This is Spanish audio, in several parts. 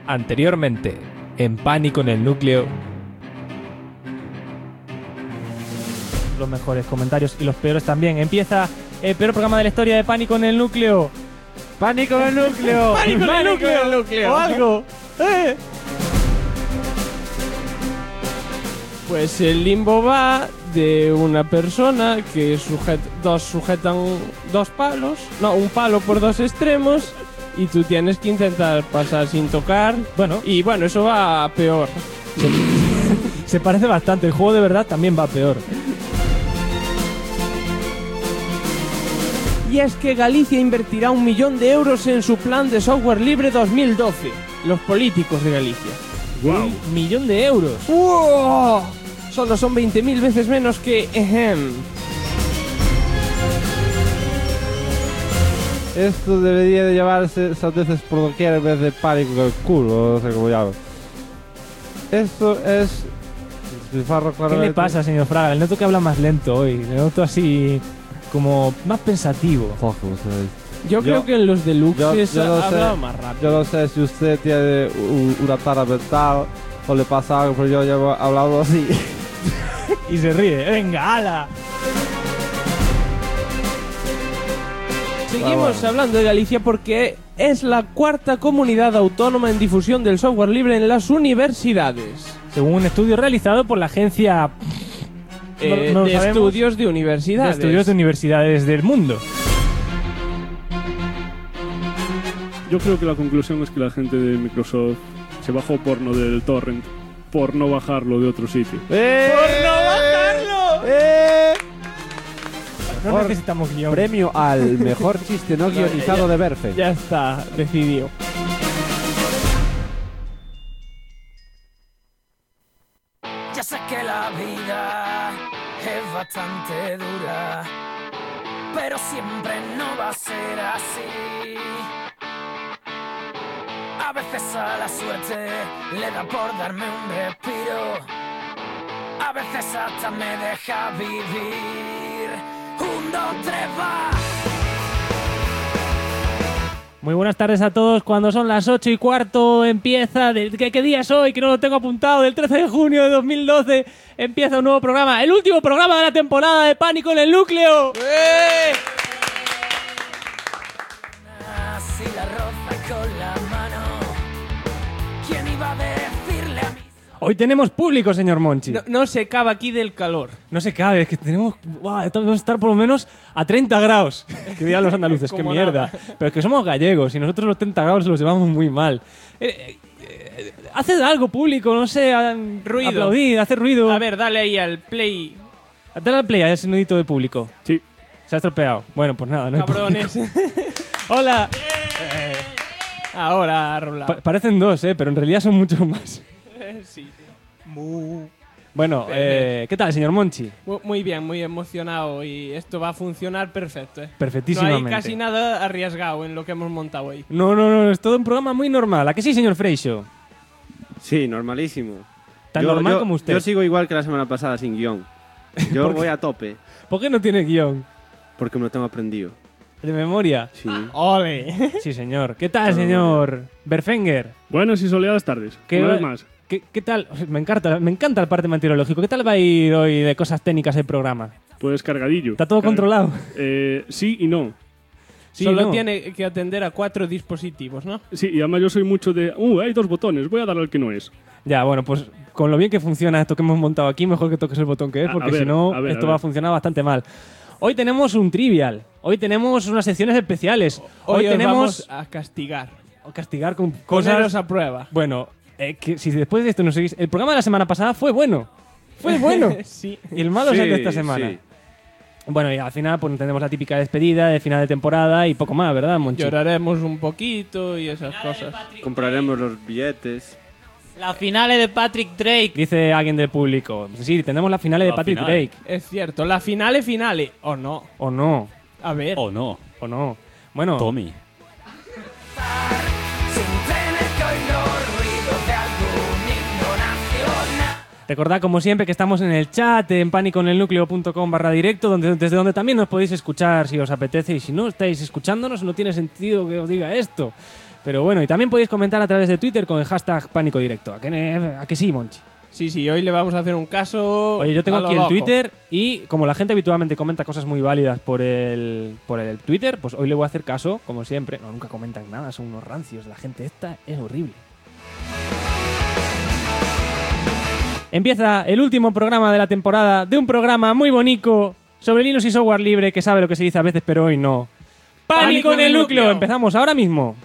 Anteriormente, en Pánico en el Núcleo. Los mejores comentarios y los peores también. Empieza el peor programa de la historia de Pánico en el Núcleo. ¡Pánico en el Núcleo! ¡Pánico en el Núcleo! ¡O algo! Pues el limbo va de una persona que sujetan dos palos, no, un palo por dos extremos, y tú tienes que intentar pasar sin tocar. Bueno. Y bueno, eso va a peor. Se parece bastante. El juego de verdad también va a peor. Y es que Galicia invertirá 1 millón de euros en su plan de software libre 2012. Los políticos de Galicia. ¡Wow! 1 millón de euros. ¡Wow! Solo son 20.000 veces menos que... Esto debería de llamarse sandeces por doquier en vez de pánico en el culo, no sé cómo llaman. Esto es... ¿Qué le pasa, señor Fraga? Le noto que habla más lento hoy. Le noto así... como más pensativo. Yo creo que en los deluxes yo no habla sé, más rápido. Yo no sé si usted tiene una tara mental o le pasa algo, pero yo llevo hablando así. Y se ríe. ¡Venga, ala! Seguimos hablando de Galicia porque es la cuarta comunidad autónoma en difusión del software libre en las universidades. Según un estudio realizado por la agencia... no de sabemos. estudios de universidades. De estudios de universidades del mundo. Yo creo que la conclusión es que la gente de Microsoft se bajó porno del torrent por no bajarlo de otro sitio. ¡Por no bajarlo! No necesitamos guión. Premio al mejor chiste no guionizado de Berfe. Ya está, decidió. Ya sé que la vida es bastante dura, pero siempre no va a ser así. A veces a la suerte le da por darme un respiro, a veces hasta me deja vivir. 1, 2, 3, va. Muy buenas tardes a todos. Cuando son las 8:15 empieza... ¿Qué día es hoy? Que no lo tengo apuntado. Del 13 de junio de 2012 empieza un nuevo programa. El último programa de la temporada de Pánico en el Núcleo. Así la roza con la mano. ¿Quién iba a decirle a mí? Hoy tenemos público, señor Monchi. No se acaba aquí del calor. No se cabe, es que tenemos... Vamos a estar por lo menos a 30 grados. Que digan los andaluces, qué Como mierda. nada. Pero es que somos gallegos y nosotros los 30 grados los llevamos muy mal. Haced algo público, no sé. Ruido. Aplaudid, haced ruido. A ver, dale ahí al play. Dale al play a ese nudito de público. Sí. Se ha estropeado. Bueno, pues nada, no hay Cabrones. público. Hola. Ahora ha rolado. Parecen dos, pero en realidad son muchos más. Sí. Bueno, ¿qué tal, señor Monchi? Muy bien, muy emocionado y esto va a funcionar perfecto. No Perfectísimamente. hay casi nada arriesgado en lo que hemos montado hoy. No, es todo un programa muy normal. ¿A que sí, señor Freixo? Sí, normalísimo. Tan normal como usted. Yo sigo igual que la semana pasada sin guión. Yo ¿Por qué? voy a tope ¿Por qué no tiene guión? porque me lo tengo aprendido. ¿De memoria? Sí. ¡Ole! Sí, señor. ¿Qué tal, señor Berfenger? Buenas y soleadas tardes. ¿Qué Una va- vez más. ¿Qué tal? Me encanta el parte meteorológico. ¿Qué tal va a ir hoy de cosas técnicas el programa? Pues cargadillo. ¿Está todo controlado? Sí y no. Sí, Solo no. tiene que atender a 4 dispositivos, ¿no? Sí, y además yo soy mucho de... hay 2 botones, voy a darle al que no es. Ya, bueno, pues con lo bien que funciona esto que hemos montado aquí, mejor que toques el botón que es, A porque ver, si no, a ver, esto a va a ver. funcionar bastante mal. Hoy tenemos un trivial. Hoy tenemos unas secciones especiales. Hoy os tenemos vamos a castigar. castigar con Poneros cosas... a prueba. Bueno, que si después de esto no seguís... El programa de la semana pasada fue bueno. Fue bueno. Sí. Y el malo es el de esta semana. Sí. Bueno, y al final pues tenemos la típica despedida de final de temporada y poco más, ¿verdad, Monchi? Lloraremos un poquito y esas cosas. Compraremos los billetes. La finale de Patrick Drake. Dice alguien del público. Sí, tenemos la finale de La Patrick finale. Drake. Es cierto, la finale. ¿O no? ¿O no? A ver. ¿O no? ¿O no? Bueno, Tommy. Sin tener que oír los ruidos de algún himno nacional. recordad como siempre que estamos en el chat en paniconelnucleo.com/directo, desde donde también nos podéis escuchar si os apetece, y si no estáis escuchándonos no tiene sentido que os diga esto. Pero bueno, y también podéis comentar a través de Twitter con el hashtag Pánico Directo. ¿A que sí, Monchi? Sí, hoy le vamos a hacer un caso. Oye, yo tengo a lo aquí el loco. Twitter y como la gente habitualmente comenta cosas muy válidas por el Twitter, pues hoy le voy a hacer caso, como siempre. No, nunca comentan nada, son unos rancios. La gente esta es horrible. Empieza el último programa de la temporada de un programa muy bonito sobre Linux y software libre que sabe lo que se dice a veces, pero hoy no. ¡Pánico en el núcleo! Empezamos ahora mismo.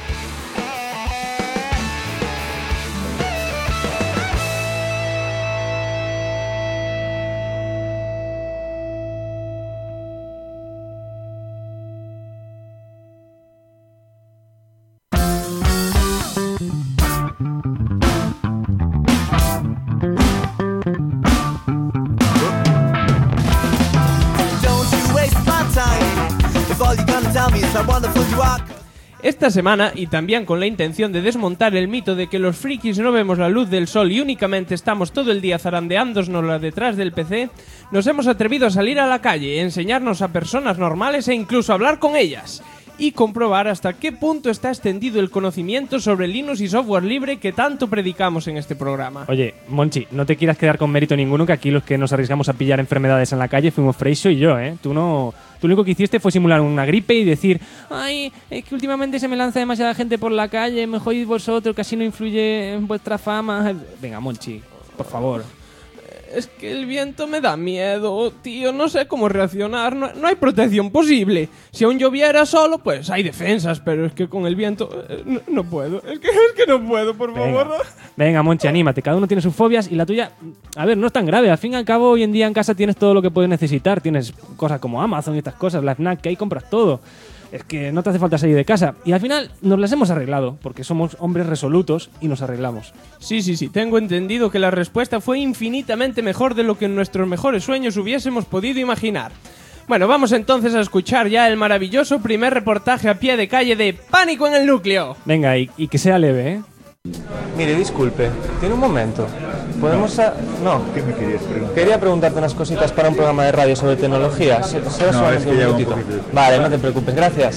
Esta semana, y también con la intención de desmontar el mito de que los frikis no vemos la luz del sol y únicamente estamos todo el día zarandeándonos detrás del PC, nos hemos atrevido a salir a la calle, enseñarnos a personas normales e incluso hablar con ellas, y comprobar hasta qué punto está extendido el conocimiento sobre Linux y software libre que tanto predicamos en este programa. Oye, Monchi, no te quieras quedar con mérito ninguno, que aquí los que nos arriesgamos a pillar enfermedades en la calle fuimos Freixo y yo, ¿eh? Tú lo único que hiciste fue simular una gripe y decir, ay, es que últimamente se me lanza demasiada gente por la calle, me jodís vosotros, que así no influye en vuestra fama. Venga, Monchi, por favor. Es que el viento me da miedo, tío, no sé cómo reaccionar, no hay protección posible. Si aún lloviera solo, pues hay defensas, pero es que con el viento no puedo. Es que no puedo, por favor. Venga, Monchi, anímate, cada uno tiene sus fobias y la tuya, a ver, no es tan grave. Al fin y al cabo, hoy en día en casa tienes todo lo que puedes necesitar. Tienes cosas como Amazon y estas cosas, la Fnac, que ahí compras todo. Es que no te hace falta salir de casa. Y al final nos las hemos arreglado, porque somos hombres resolutos y nos arreglamos. Sí, tengo entendido que la respuesta fue infinitamente mejor de lo que en nuestros mejores sueños hubiésemos podido imaginar. Bueno, vamos entonces a escuchar ya el maravilloso primer reportaje a pie de calle de Pánico en el Núcleo. Venga, y que sea leve, ¿eh? Mire, disculpe, ¿tiene un momento? ¿Podemos No. ¿Qué me querías preguntar? Quería preguntarte unas cositas para un programa de radio sobre tecnología. Será solamente un minutito. Vale, no te preocupes, gracias.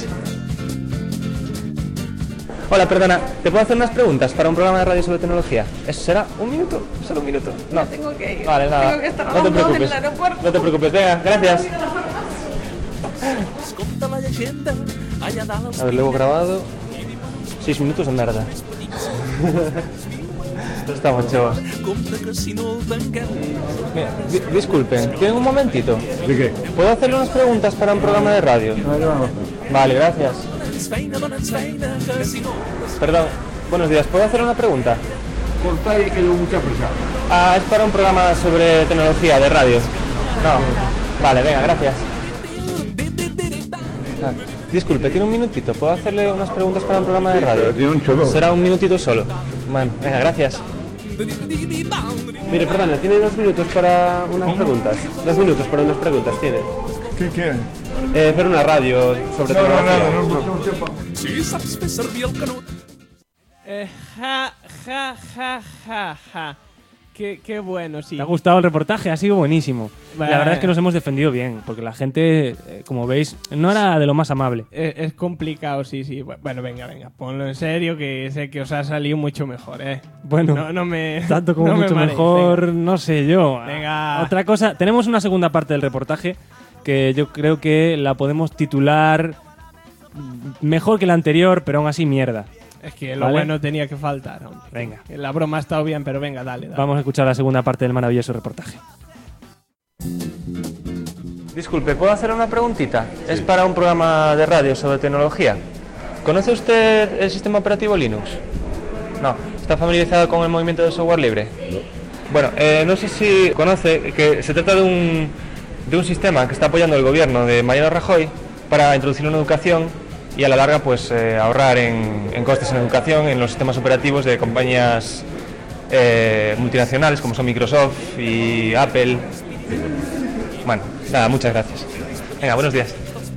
Hola, perdona, ¿te puedo hacer unas preguntas para un programa de radio sobre tecnología? ¿Eso será un minuto? Solo un minuto. No. Tengo que ir. Vale, nada. Tengo que estar no te hablando en preocupes. el aeropuerto. No te preocupes, venga, gracias. A ver, luego grabado. 6 minutos de merda. Estamos, chavos. Mira, disculpen, ¿tienen un momentito? ¿De qué? ¿Puedo hacerle unas preguntas para un programa de radio? Vale, gracias. Perdón, buenos días, ¿puedo hacer una pregunta? Corta y que llevo mucha prisa. Es para un programa sobre tecnología de radio. No. Vale, venga, gracias. Disculpe, ¿tiene un minutito? ¿Puedo hacerle unas preguntas para un programa de radio? Tiene un chorro. Será un minutito solo. Bueno, venga, gracias. Mire, perdona, ¿tiene 2 minutos para unas preguntas? 2 minutos para unas preguntas, ¿tiene? ¿Qué quieren? Ver una radio sobre tecnología. Ja. Qué bueno, sí. ¿Te ha gustado el reportaje? Ha sido buenísimo. Vale. La verdad es que nos hemos defendido bien, porque la gente, como veis, no era de lo más amable. Es complicado, sí. Bueno, venga, ponlo en serio, que sé que os ha salido mucho mejor, ¿eh? Bueno, no me tanto como no me mucho mareéis, mejor, venga. no sé yo. Venga. Otra cosa, tenemos una segunda parte del reportaje que yo creo que la podemos titular mejor que la anterior, pero aún así mierda. Es que lo ¿Vale? bueno tenía que faltar, hombre. Venga. La broma ha estado bien, pero venga, dale. Vamos a escuchar la segunda parte del maravilloso reportaje. Disculpe, ¿puedo hacer una preguntita? Sí. Es para un programa de radio sobre tecnología. ¿Conoce usted el sistema operativo Linux? No. ¿Está familiarizado con el movimiento del software libre? No. Bueno, no sé si conoce que se trata de un sistema que está apoyando el gobierno de Mariano Rajoy para introducir una educación y a la larga pues ahorrar en costes en educación en los sistemas operativos de compañías multinacionales como son Microsoft y Apple. Bueno, nada, muchas gracias. Venga, buenos días.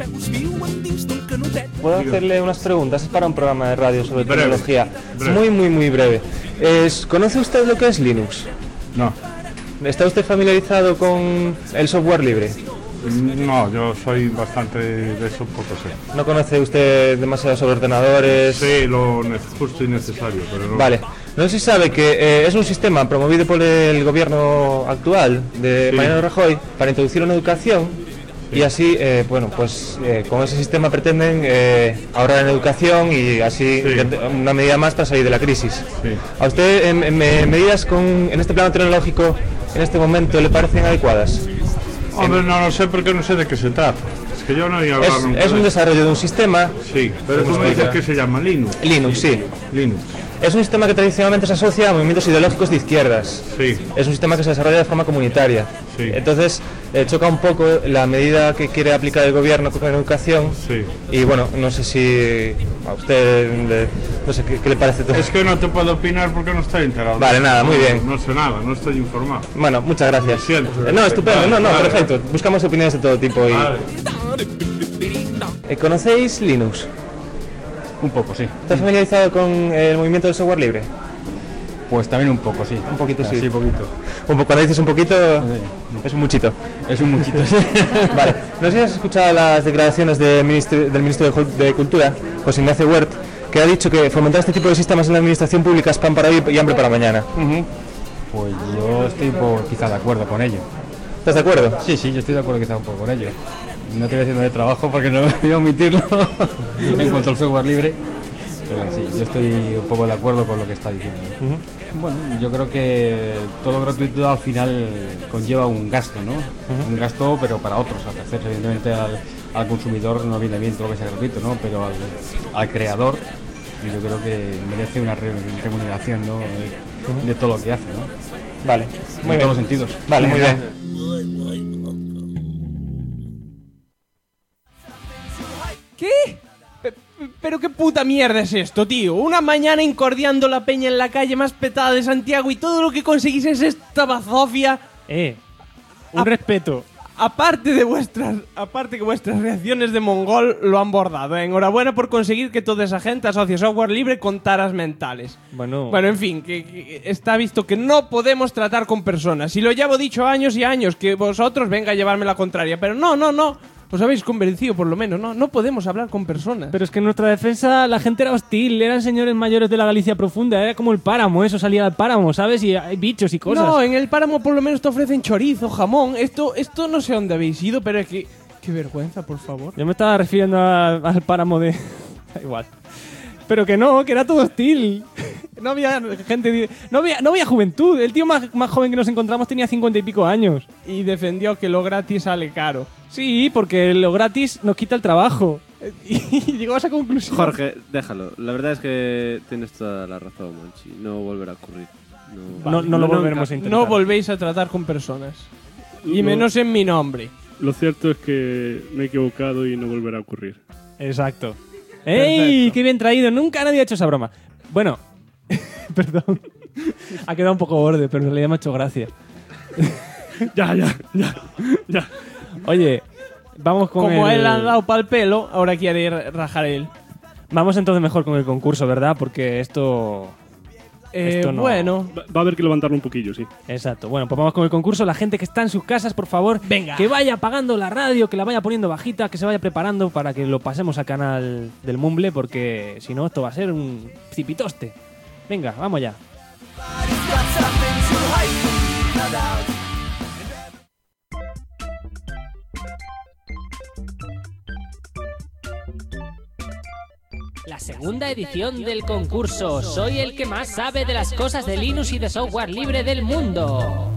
¿Puedo hacerle unas preguntas? Es para un programa de radio sobre tecnología. Muy breve. ¿Conoce usted lo que es Linux? No. ¿Está usted familiarizado con el software libre? No, yo soy bastante de eso, poco sé. ¿No conoce usted demasiado sobre ordenadores? Sí, lo justo y necesario, pero no. Vale. No sé si sabe que es un sistema promovido por el gobierno actual de Sí. Mariano Rajoy para introducir una educación y así, con ese sistema pretenden ahorrar en educación y así Sí. una medida más para salir de la crisis. Sí. ¿A usted medidas en este plano tecnológico en este momento le parecen adecuadas? Hombre, no lo sé porque no sé de qué se trata. Es que yo no he hablado nunca. Es un desarrollo de un sistema. Sí, pero tú me dices que se llama Linux. Linux, sí. Linux. Es un sistema que tradicionalmente se asocia a movimientos ideológicos de izquierdas. Sí. Es un sistema que se desarrolla de forma comunitaria. Sí. Entonces, choca un poco la medida que quiere aplicar el gobierno con la educación. Sí. Y bueno, no sé si a usted, no sé, ¿qué le parece todo? Es que no te puedo opinar porque no estoy enterado. Vale, nada, muy bien. No sé nada, no estoy informado. Bueno, muchas gracias. Siento. No, estupendo, Vale. perfecto. Buscamos opiniones de todo tipo. Vale. ¿Conocéis Linux? Un poco, sí. ¿Estás familiarizado con el movimiento del software libre? Pues también un poco, sí. Un poquito, sí. Sí, poquito. Cuando dices un poquito, es un muchito. Es un muchito, sí. Vale, no sé si has escuchado las declaraciones del ministro de Cultura, José Ignacio Huert, que ha dicho que fomentar este tipo de sistemas en la administración pública es pan para hoy y hambre para mañana. Pues yo estoy un poco quizá de acuerdo con ello. ¿Estás de acuerdo? Sí, yo estoy de acuerdo quizá un poco con ello. No te voy haciendo de trabajo porque no voy a omitirlo en cuanto al software libre. Pero sí, yo estoy un poco de acuerdo con lo que está diciendo. Bueno, yo creo que todo gratuito al final conlleva un gasto, ¿no? Un gasto, pero para otros. A terceros, evidentemente al consumidor no viene bien todo lo que sea gratuito, ¿no? Pero al creador yo creo que merece una remuneración, ¿no? De todo lo que hace, ¿no? Vale, muy en bien. todos los sentidos. Vale, muy bien. ¿Qué? ¿Pero qué puta mierda es esto, tío? Una mañana incordiando la peña en la calle más petada de Santiago y todo lo que conseguís es esta bazofia. Un respeto. Aparte que vuestras reacciones de mongol lo han bordado. Enhorabuena por conseguir que toda esa gente asocie software libre con taras mentales. Bueno, En fin, que está visto que no podemos tratar con personas. Y lo llevo dicho años y años, que vosotros venga a llevarme la contraria. Pero no. Os habéis convencido por lo menos, ¿no? No podemos hablar con personas. pero es que en nuestra defensa la gente era hostil, eran señores mayores de la Galicia profunda, era como el páramo, eso salía del páramo, ¿sabes? Y hay bichos y cosas. No, en el páramo por lo menos te ofrecen chorizo, jamón. Esto no sé dónde habéis ido, pero es que... Qué vergüenza, por favor. Yo me estaba refiriendo al páramo de... Da igual. Pero que era todo hostil. No había gente... No había juventud. El tío más joven que nos encontramos tenía 50 y pico años. Y defendió que lo gratis sale caro. Sí, porque lo gratis nos quita el trabajo. Y llegó a esa conclusión. Jorge, déjalo. La verdad es que tienes toda la razón, Monchi. No volverá a ocurrir. No lo volveremos a intentar. No volvéis a tratar con personas. Y menos en mi nombre. Lo cierto es que me he equivocado y no volverá a ocurrir. Exacto. ¡Ey! ¡Qué bien traído! Nunca nadie ha hecho esa broma. Bueno, perdón. Ha quedado un poco borde, pero en realidad me ha hecho gracia. Ya. Oye, vamos con Como él ha dado pa'l pelo, ahora quiere rajar él. Vamos entonces mejor con el concurso, ¿verdad? Porque esto no... Bueno, Va a haber que levantarlo un poquillo, sí. Exacto. Bueno, pues vamos con el concurso. La gente que está en sus casas, por favor, venga. que vaya apagando la radio, que la vaya poniendo bajita, que se vaya preparando para que lo pasemos al canal del Mumble, porque si no, esto va a ser un cipitoste. Venga, vamos ya. La segunda edición del concurso. Soy el que más sabe de las cosas de Linux y de software libre del mundo.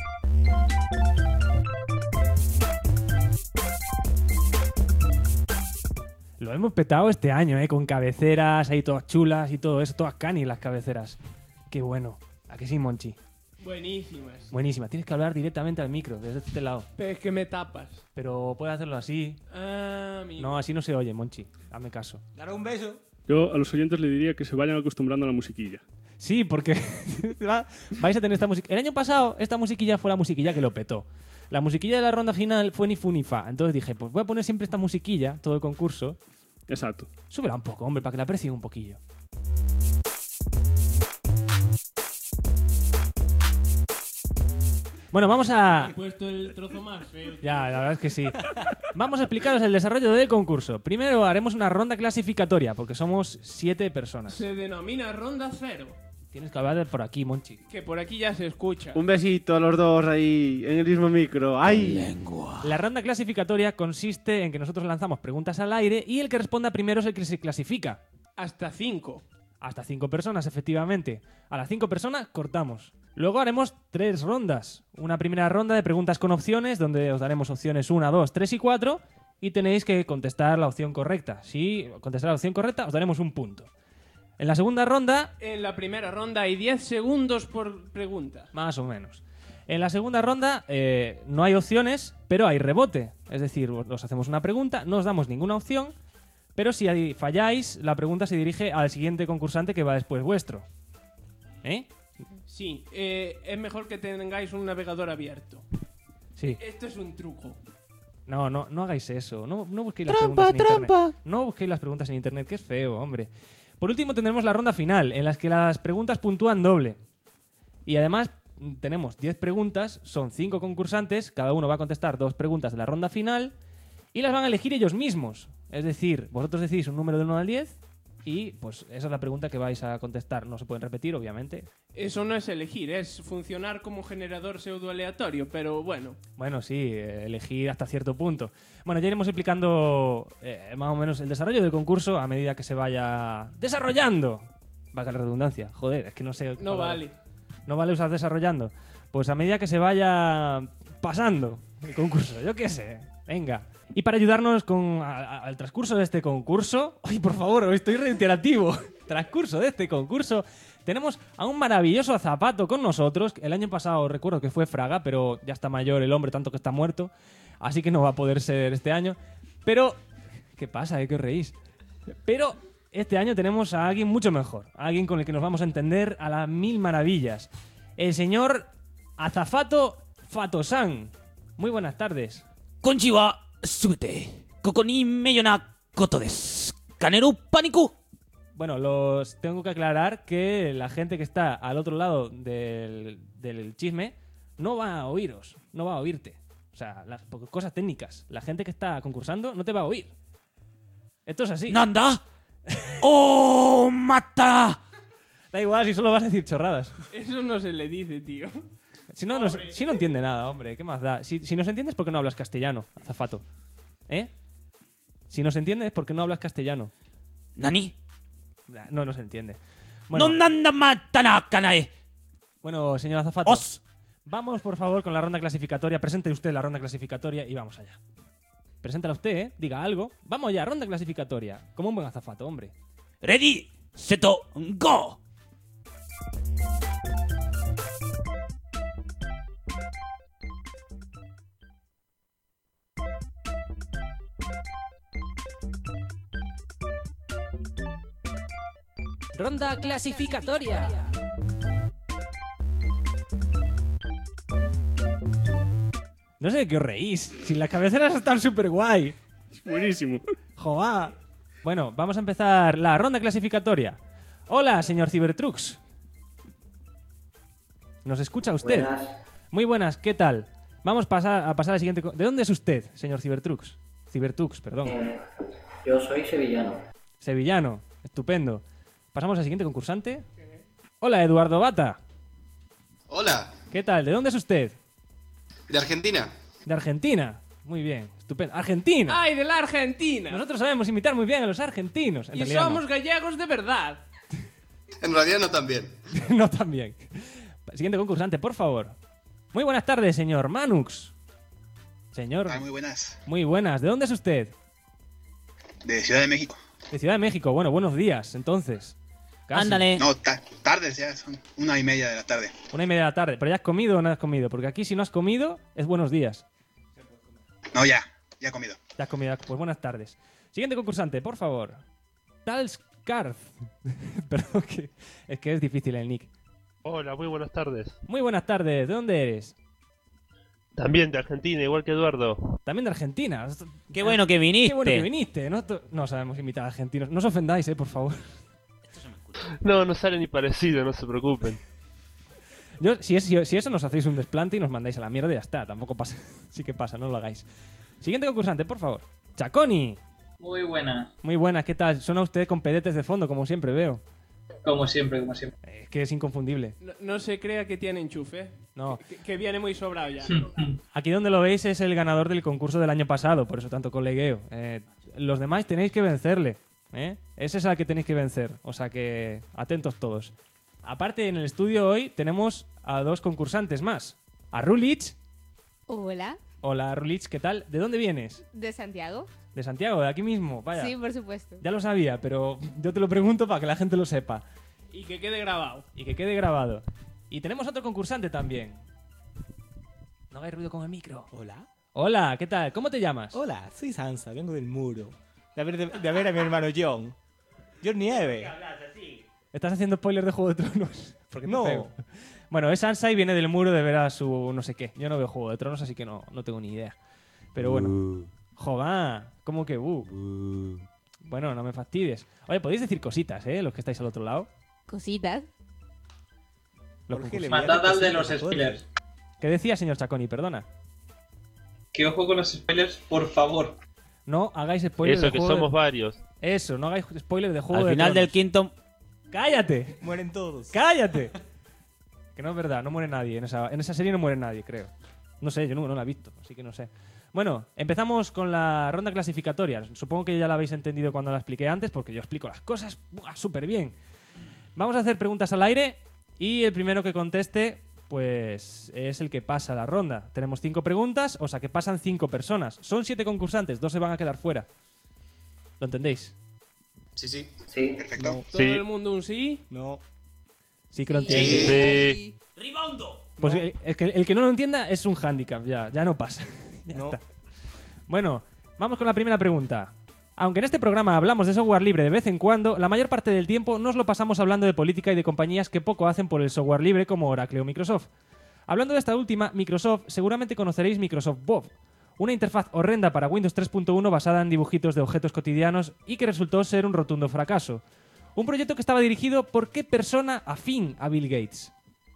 Lo hemos petado este año, con cabeceras ahí todas chulas y todo eso, todas canis las cabeceras. Qué bueno. ¿A que sí, Monchi? buenísimas. Buenísima. Tienes que hablar directamente al micro, desde este lado. Pero es que me tapas. Pero puedes hacerlo así. Amigo. No, así no se oye, Monchi. Hazme caso. Daré un beso. Yo a los oyentes le diría que se vayan acostumbrando a la musiquilla. Sí, porque vais a tener esta música. El año pasado esta musiquilla fue la musiquilla que lo petó. La musiquilla de la ronda final fue ni fu ni fa. Entonces dije, pues voy a poner siempre esta musiquilla, todo el concurso. Exacto. Súbela un poco, hombre, para que la aprecien un poquillo. Bueno, vamos a... He puesto el trozo más feo. Ya, la verdad es que sí. Vamos a explicaros el desarrollo del concurso. Primero haremos una ronda clasificatoria, porque somos 7 personas. Se denomina ronda 0. Tienes que hablar de por aquí, Monchi. Que por aquí ya se escucha. Un besito a los dos ahí en el mismo micro. ¡Ay! La ronda clasificatoria consiste en que nosotros lanzamos preguntas al aire y el que responda primero es el que se clasifica. Hasta 5. Hasta 5 personas, efectivamente. A las 5 personas cortamos. Luego haremos 3 rondas. Una primera ronda de preguntas con opciones, donde os daremos opciones 1, 2, 3 y 4, y tenéis que contestar la opción correcta. Si contestáis la opción correcta, os daremos un punto. En la segunda ronda... En la primera ronda hay 10 segundos por pregunta. Más o menos. En la segunda ronda no hay opciones, pero hay rebote. Es decir, os hacemos una pregunta, no os damos ninguna opción, pero si falláis, la pregunta se dirige al siguiente concursante que va después vuestro. ¿Eh? Sí, es mejor que tengáis un navegador abierto. Sí. Esto es un truco. No hagáis eso. No busquéis las preguntas en internet. No busquéis las preguntas en internet, que es feo, hombre. Por último tendremos la ronda final, en las que las preguntas puntúan doble. Y además tenemos 10 preguntas, son 5 concursantes, cada uno va a contestar 2 preguntas de la ronda final y las van a elegir ellos mismos. Es decir, vosotros decidís un número del 1 al 10 y pues esa es la pregunta que vais a contestar. No se pueden repetir, obviamente. Eso no es elegir, es funcionar como generador pseudo-aleatorio, pero bueno. Bueno, sí, elegir hasta cierto punto. Bueno, ya iremos explicando más o menos el desarrollo del concurso a medida que se vaya desarrollando. Valga la redundancia. Joder, es que no sé... No vale. No vale usar desarrollando. Pues a medida que se vaya pasando el concurso, yo qué sé. Venga. Y para ayudarnos con al transcurso de este concurso... ¡Ay, por favor, hoy estoy reiterativo! Transcurso de este concurso... Tenemos a un maravilloso azafato con nosotros. El año pasado recuerdo que fue Fraga, pero ya está mayor el hombre, tanto que está muerto. Así que no va a poder ser este año. Pero... ¿Qué pasa? ¿Qué os reís? Pero este año tenemos a alguien mucho mejor. A alguien con el que nos vamos a entender a las mil maravillas. El señor Azafato Fato-san. Muy buenas tardes. Konnichiwa, subete. Koko ni meyona koto desu. Kaneru paniku. Bueno, los tengo que aclarar que la gente que está al otro lado del chisme no va a oíros, no va a oírte. O sea, cosas técnicas. La gente que está concursando no te va a oír. Esto es así. ¡Nanda! ¡Oh, mata! Da igual si solo vas a decir chorradas. Eso no se le dice, tío. Si no entiende nada, hombre, ¿qué más da? Si nos entiendes, ¿por qué no hablas castellano, azafato? ¿Eh? Si nos entiendes, ¿por qué no hablas castellano? ¿Nani? No se entiende. Bueno, bueno, señor azafato. Vamos, por favor, con la ronda clasificatoria. Presente usted la ronda clasificatoria y vamos allá. Preséntala usted, ¿eh? Diga algo. Vamos ya, ronda clasificatoria. Como un buen azafato, hombre. Ready, seto, go. Ronda clasificatoria. No sé de qué os reís. Si las cabeceras están súper guay. Buenísimo. Joa. Bueno, vamos a empezar la ronda clasificatoria. Hola, señor Cybertrux. ¿Nos escucha usted? Buenas. Muy buenas, ¿qué tal? Vamos a pasar al siguiente... ¿De dónde es usted, señor Cybertrux? Cybertrux, perdón. Yo soy sevillano. Sevillano, estupendo. Pasamos al siguiente concursante. Hola, Eduardo Bata. Hola. ¿Qué tal? ¿De dónde es usted? De Argentina. De Argentina. Muy bien, estupendo. ¡Argentina! ¡Ay, de la Argentina! Nosotros sabemos imitar muy bien a los argentinos. Y somos gallegos de verdad. En realidad no tan bien. No tan bien. Siguiente concursante, por favor. Muy buenas tardes, señor Manux. Señor. Muy buenas. Muy buenas. ¿De dónde es usted? De Ciudad de México. De Ciudad de México. Bueno, buenos días, entonces. Casi. Ándale. No, tardes ya, son 1:30 de la tarde. 1:30 de la tarde. ¿Pero ya has comido o no has comido? Porque aquí si no has comido, es buenos días. No, ya he comido. Ya has comido, pues buenas tardes. Siguiente concursante, por favor. Talskarth. Perdón, es que es difícil el nick. Hola, muy buenas tardes. Muy buenas tardes, ¿de dónde eres? También de Argentina, igual que Eduardo. También de Argentina. Qué bueno que viniste. Qué bueno que viniste. No sabemos imitar a argentinos. No os ofendáis, por favor. No sale ni parecido, no se preocupen. Si eso nos hacéis un desplante y nos mandáis a la mierda y ya está. Tampoco pasa. Sí que pasa, no lo hagáis. Siguiente concursante, por favor. Chaconi. Muy buena. Muy buena, ¿qué tal? Suena usted con pedetes de fondo, como siempre veo. Como siempre, como siempre. Es que es inconfundible. No se crea que tiene enchufe. No. Que viene muy sobrado ya. Aquí donde lo veis es el ganador del concurso del año pasado, por eso tanto colegueo. Los demás tenéis que vencerle. Ese es al que tenéis que vencer. O sea que atentos todos. Aparte, en el estudio hoy tenemos a 2 concursantes más. A Rulich. Hola. Hola, Rulich, ¿qué tal? ¿De dónde vienes? ¿De Santiago? De Santiago, de aquí mismo, vaya. Sí, por supuesto. Ya lo sabía, pero yo te lo pregunto para que la gente lo sepa. Y que quede grabado. Y que quede grabado. Y tenemos otro concursante también. No hagáis ruido con el micro. Hola. Hola, ¿qué tal? ¿Cómo te llamas? Hola, soy Sansa, vengo del muro. De ver a mi hermano John. John Nieve. ¿Estás haciendo spoiler de Juego de Tronos? Porque te No. pego. Bueno, es Sansa y viene del muro de ver a su no sé qué. Yo no veo Juego de Tronos, así que no tengo ni idea. Pero bueno. Joga, ¿cómo que Bueno, no me fastidies. Oye, podéis decir cositas, los que estáis al otro lado. Cositas. Matad al de los spoilers. ¿Qué decía, señor Chaconi? Perdona. Que ojo con los spoilers, por favor. No hagáis spoilers Eso, de que Juego somos de... varios. Eso, no hagáis spoilers de Juego Al de final Tronos. del quinto... ¡Cállate! Mueren todos. ¡Cállate! Que no es verdad, no muere nadie. En esa serie no muere nadie, creo. No sé, yo no la he visto, así que no sé. Bueno, empezamos con la ronda clasificatoria. Supongo que ya la habéis entendido cuando la expliqué antes, porque yo explico las cosas súper bien. Vamos a hacer preguntas al aire y el primero que conteste, pues es el que pasa la ronda. Tenemos 5 preguntas, o sea que pasan 5 personas. Son 7 concursantes, 2 se van a quedar fuera. ¿Lo entendéis? Sí, sí. Sí. Perfecto. No. ¿Todo el mundo un sí? No. Sí que lo entiendo. Sí. ¡Ribondo! Pues el que no lo entienda es un hándicap, ya no pasa. Ya No. está. Bueno, vamos con la primera pregunta. Aunque en este programa hablamos de software libre de vez en cuando, la mayor parte del tiempo nos lo pasamos hablando de política y de compañías que poco hacen por el software libre como Oracle o Microsoft. Hablando de esta última, Microsoft, seguramente conoceréis Microsoft Bob, una interfaz horrenda para Windows 3.1 basada en dibujitos de objetos cotidianos y que resultó ser un rotundo fracaso. Un proyecto que estaba dirigido por qué persona afín a Bill Gates.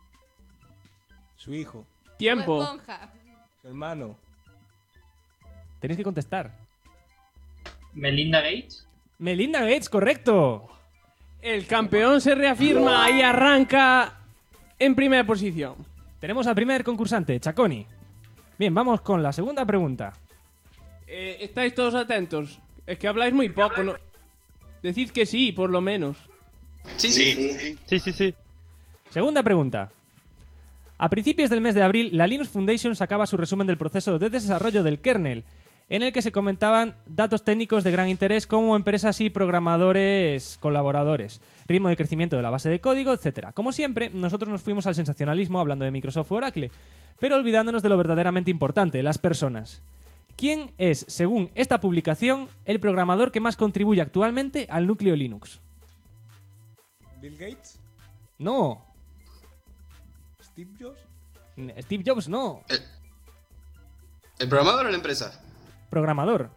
Su hijo. Tiempo. Esponja. Su hermano. Tenéis que contestar. ¿Melinda Gates? Melinda Gates, correcto. El campeón se reafirma y arranca en primera posición. Tenemos al primer concursante, Chaconi. Bien, vamos con la segunda pregunta. Estáis todos atentos. Es que habláis muy poco, ¿no? Decid que sí, por lo menos. Sí. Segunda pregunta. A principios del mes de abril, la Linux Foundation sacaba su resumen del proceso de desarrollo del kernel, en el que se comentaban datos técnicos de gran interés como empresas y programadores colaboradores, ritmo de crecimiento de la base de código, etc. Como siempre, nosotros nos fuimos al sensacionalismo hablando de Microsoft o Oracle, pero olvidándonos de lo verdaderamente importante, las personas. ¿Quién es, según esta publicación, el programador que más contribuye actualmente al núcleo Linux? ¿Bill Gates? No. ¿Steve Jobs? Steve Jobs no. ¿El programador o la empresa? Programador.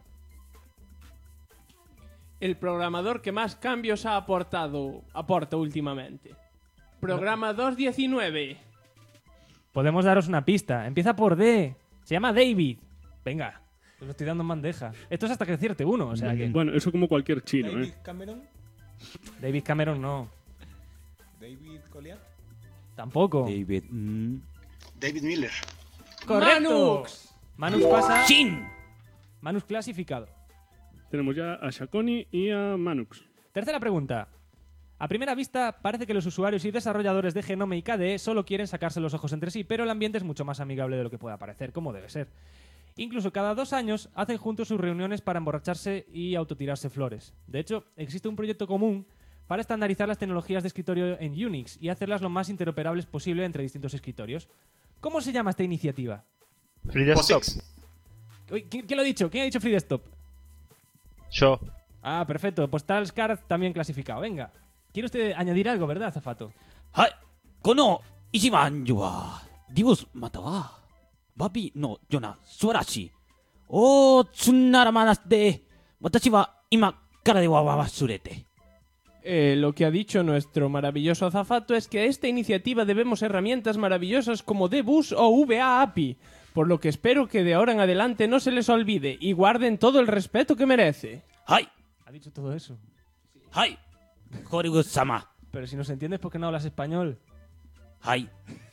El programador que más cambios aporta últimamente. Programa 219. Podemos daros una pista. Empieza por D. Se llama David. Venga, os lo estoy dando en bandeja. Esto es hasta que acierte uno, o sea que... Bueno, eso como cualquier chino, ¿David Cameron? David Cameron no. ¿David Goliath? Tampoco. David. David Miller. ¡Correcto! Manux pasa... ¡Shin! Manux clasificado. Tenemos ya a Chaconi y a Manux. Tercera pregunta. A primera vista, parece que los usuarios y desarrolladores de Genome y KDE solo quieren sacarse los ojos entre sí, pero el ambiente es mucho más amigable de lo que pueda parecer, como debe ser. Incluso cada 2 años hacen juntos sus reuniones para emborracharse y autotirarse flores. De hecho, existe un proyecto común para estandarizar las tecnologías de escritorio en Unix y hacerlas lo más interoperables posible entre distintos escritorios. ¿Cómo se llama esta iniciativa? FreeDesktop. Uy, ¿quién lo ha dicho? ¿Quién ha dicho FreeDesktop? Yo. Ah, perfecto. Postalscard también clasificado. Venga. ¿Quiere usted añadir algo, verdad, azafato? ¡Hai! ¡Kono ichibanyu wa Dios mata wa Babi no yona subarashii o tsunnara manas de watashi wa ima kara de wa wasurete. Lo que ha dicho nuestro maravilloso azafato es que a esta iniciativa debemos herramientas maravillosas como D-Bus o VA API, por lo que espero que de ahora en adelante no se les olvide y guarden todo el respeto que merece. ¡Ay! Ha dicho todo eso. ¡Ay! Hollywood-sama. Pero si no se entiende, ¿por qué no hablas español? ¡Ay!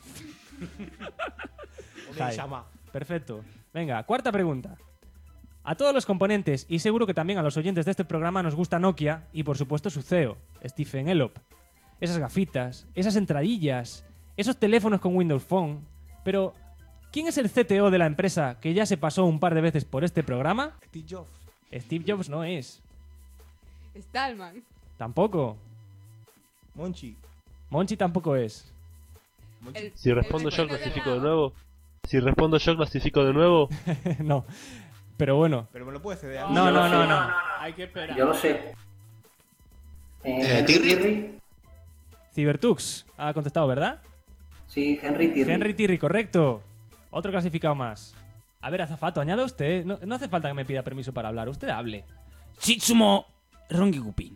Jai. Perfecto. Venga, cuarta pregunta. A todos los componentes y seguro que también a los oyentes de este programa nos gusta Nokia y por supuesto su CEO, Stephen Elop. Esas gafitas, esas entradillas, esos teléfonos con Windows Phone. Pero, ¿quién es el CTO de la empresa que ya se pasó un par de veces por este programa? Steve Jobs. Steve Jobs no es. Stallman. Tampoco. Monchi. Monchi tampoco es. Si respondo yo, clasifico de nuevo. Si respondo yo, clasifico de nuevo. No. Pero bueno. Pero me lo puedes ceder. No. Hay que esperar. Yo lo sé. ¿Tirri? Cybertux ha contestado, ¿verdad? Sí, Henry Tirri. Henry Tirri, correcto. Otro clasificado más. A ver, azafato, añada usted. No hace falta que me pida permiso para hablar. Usted hable. Shitsumo Rongigupin.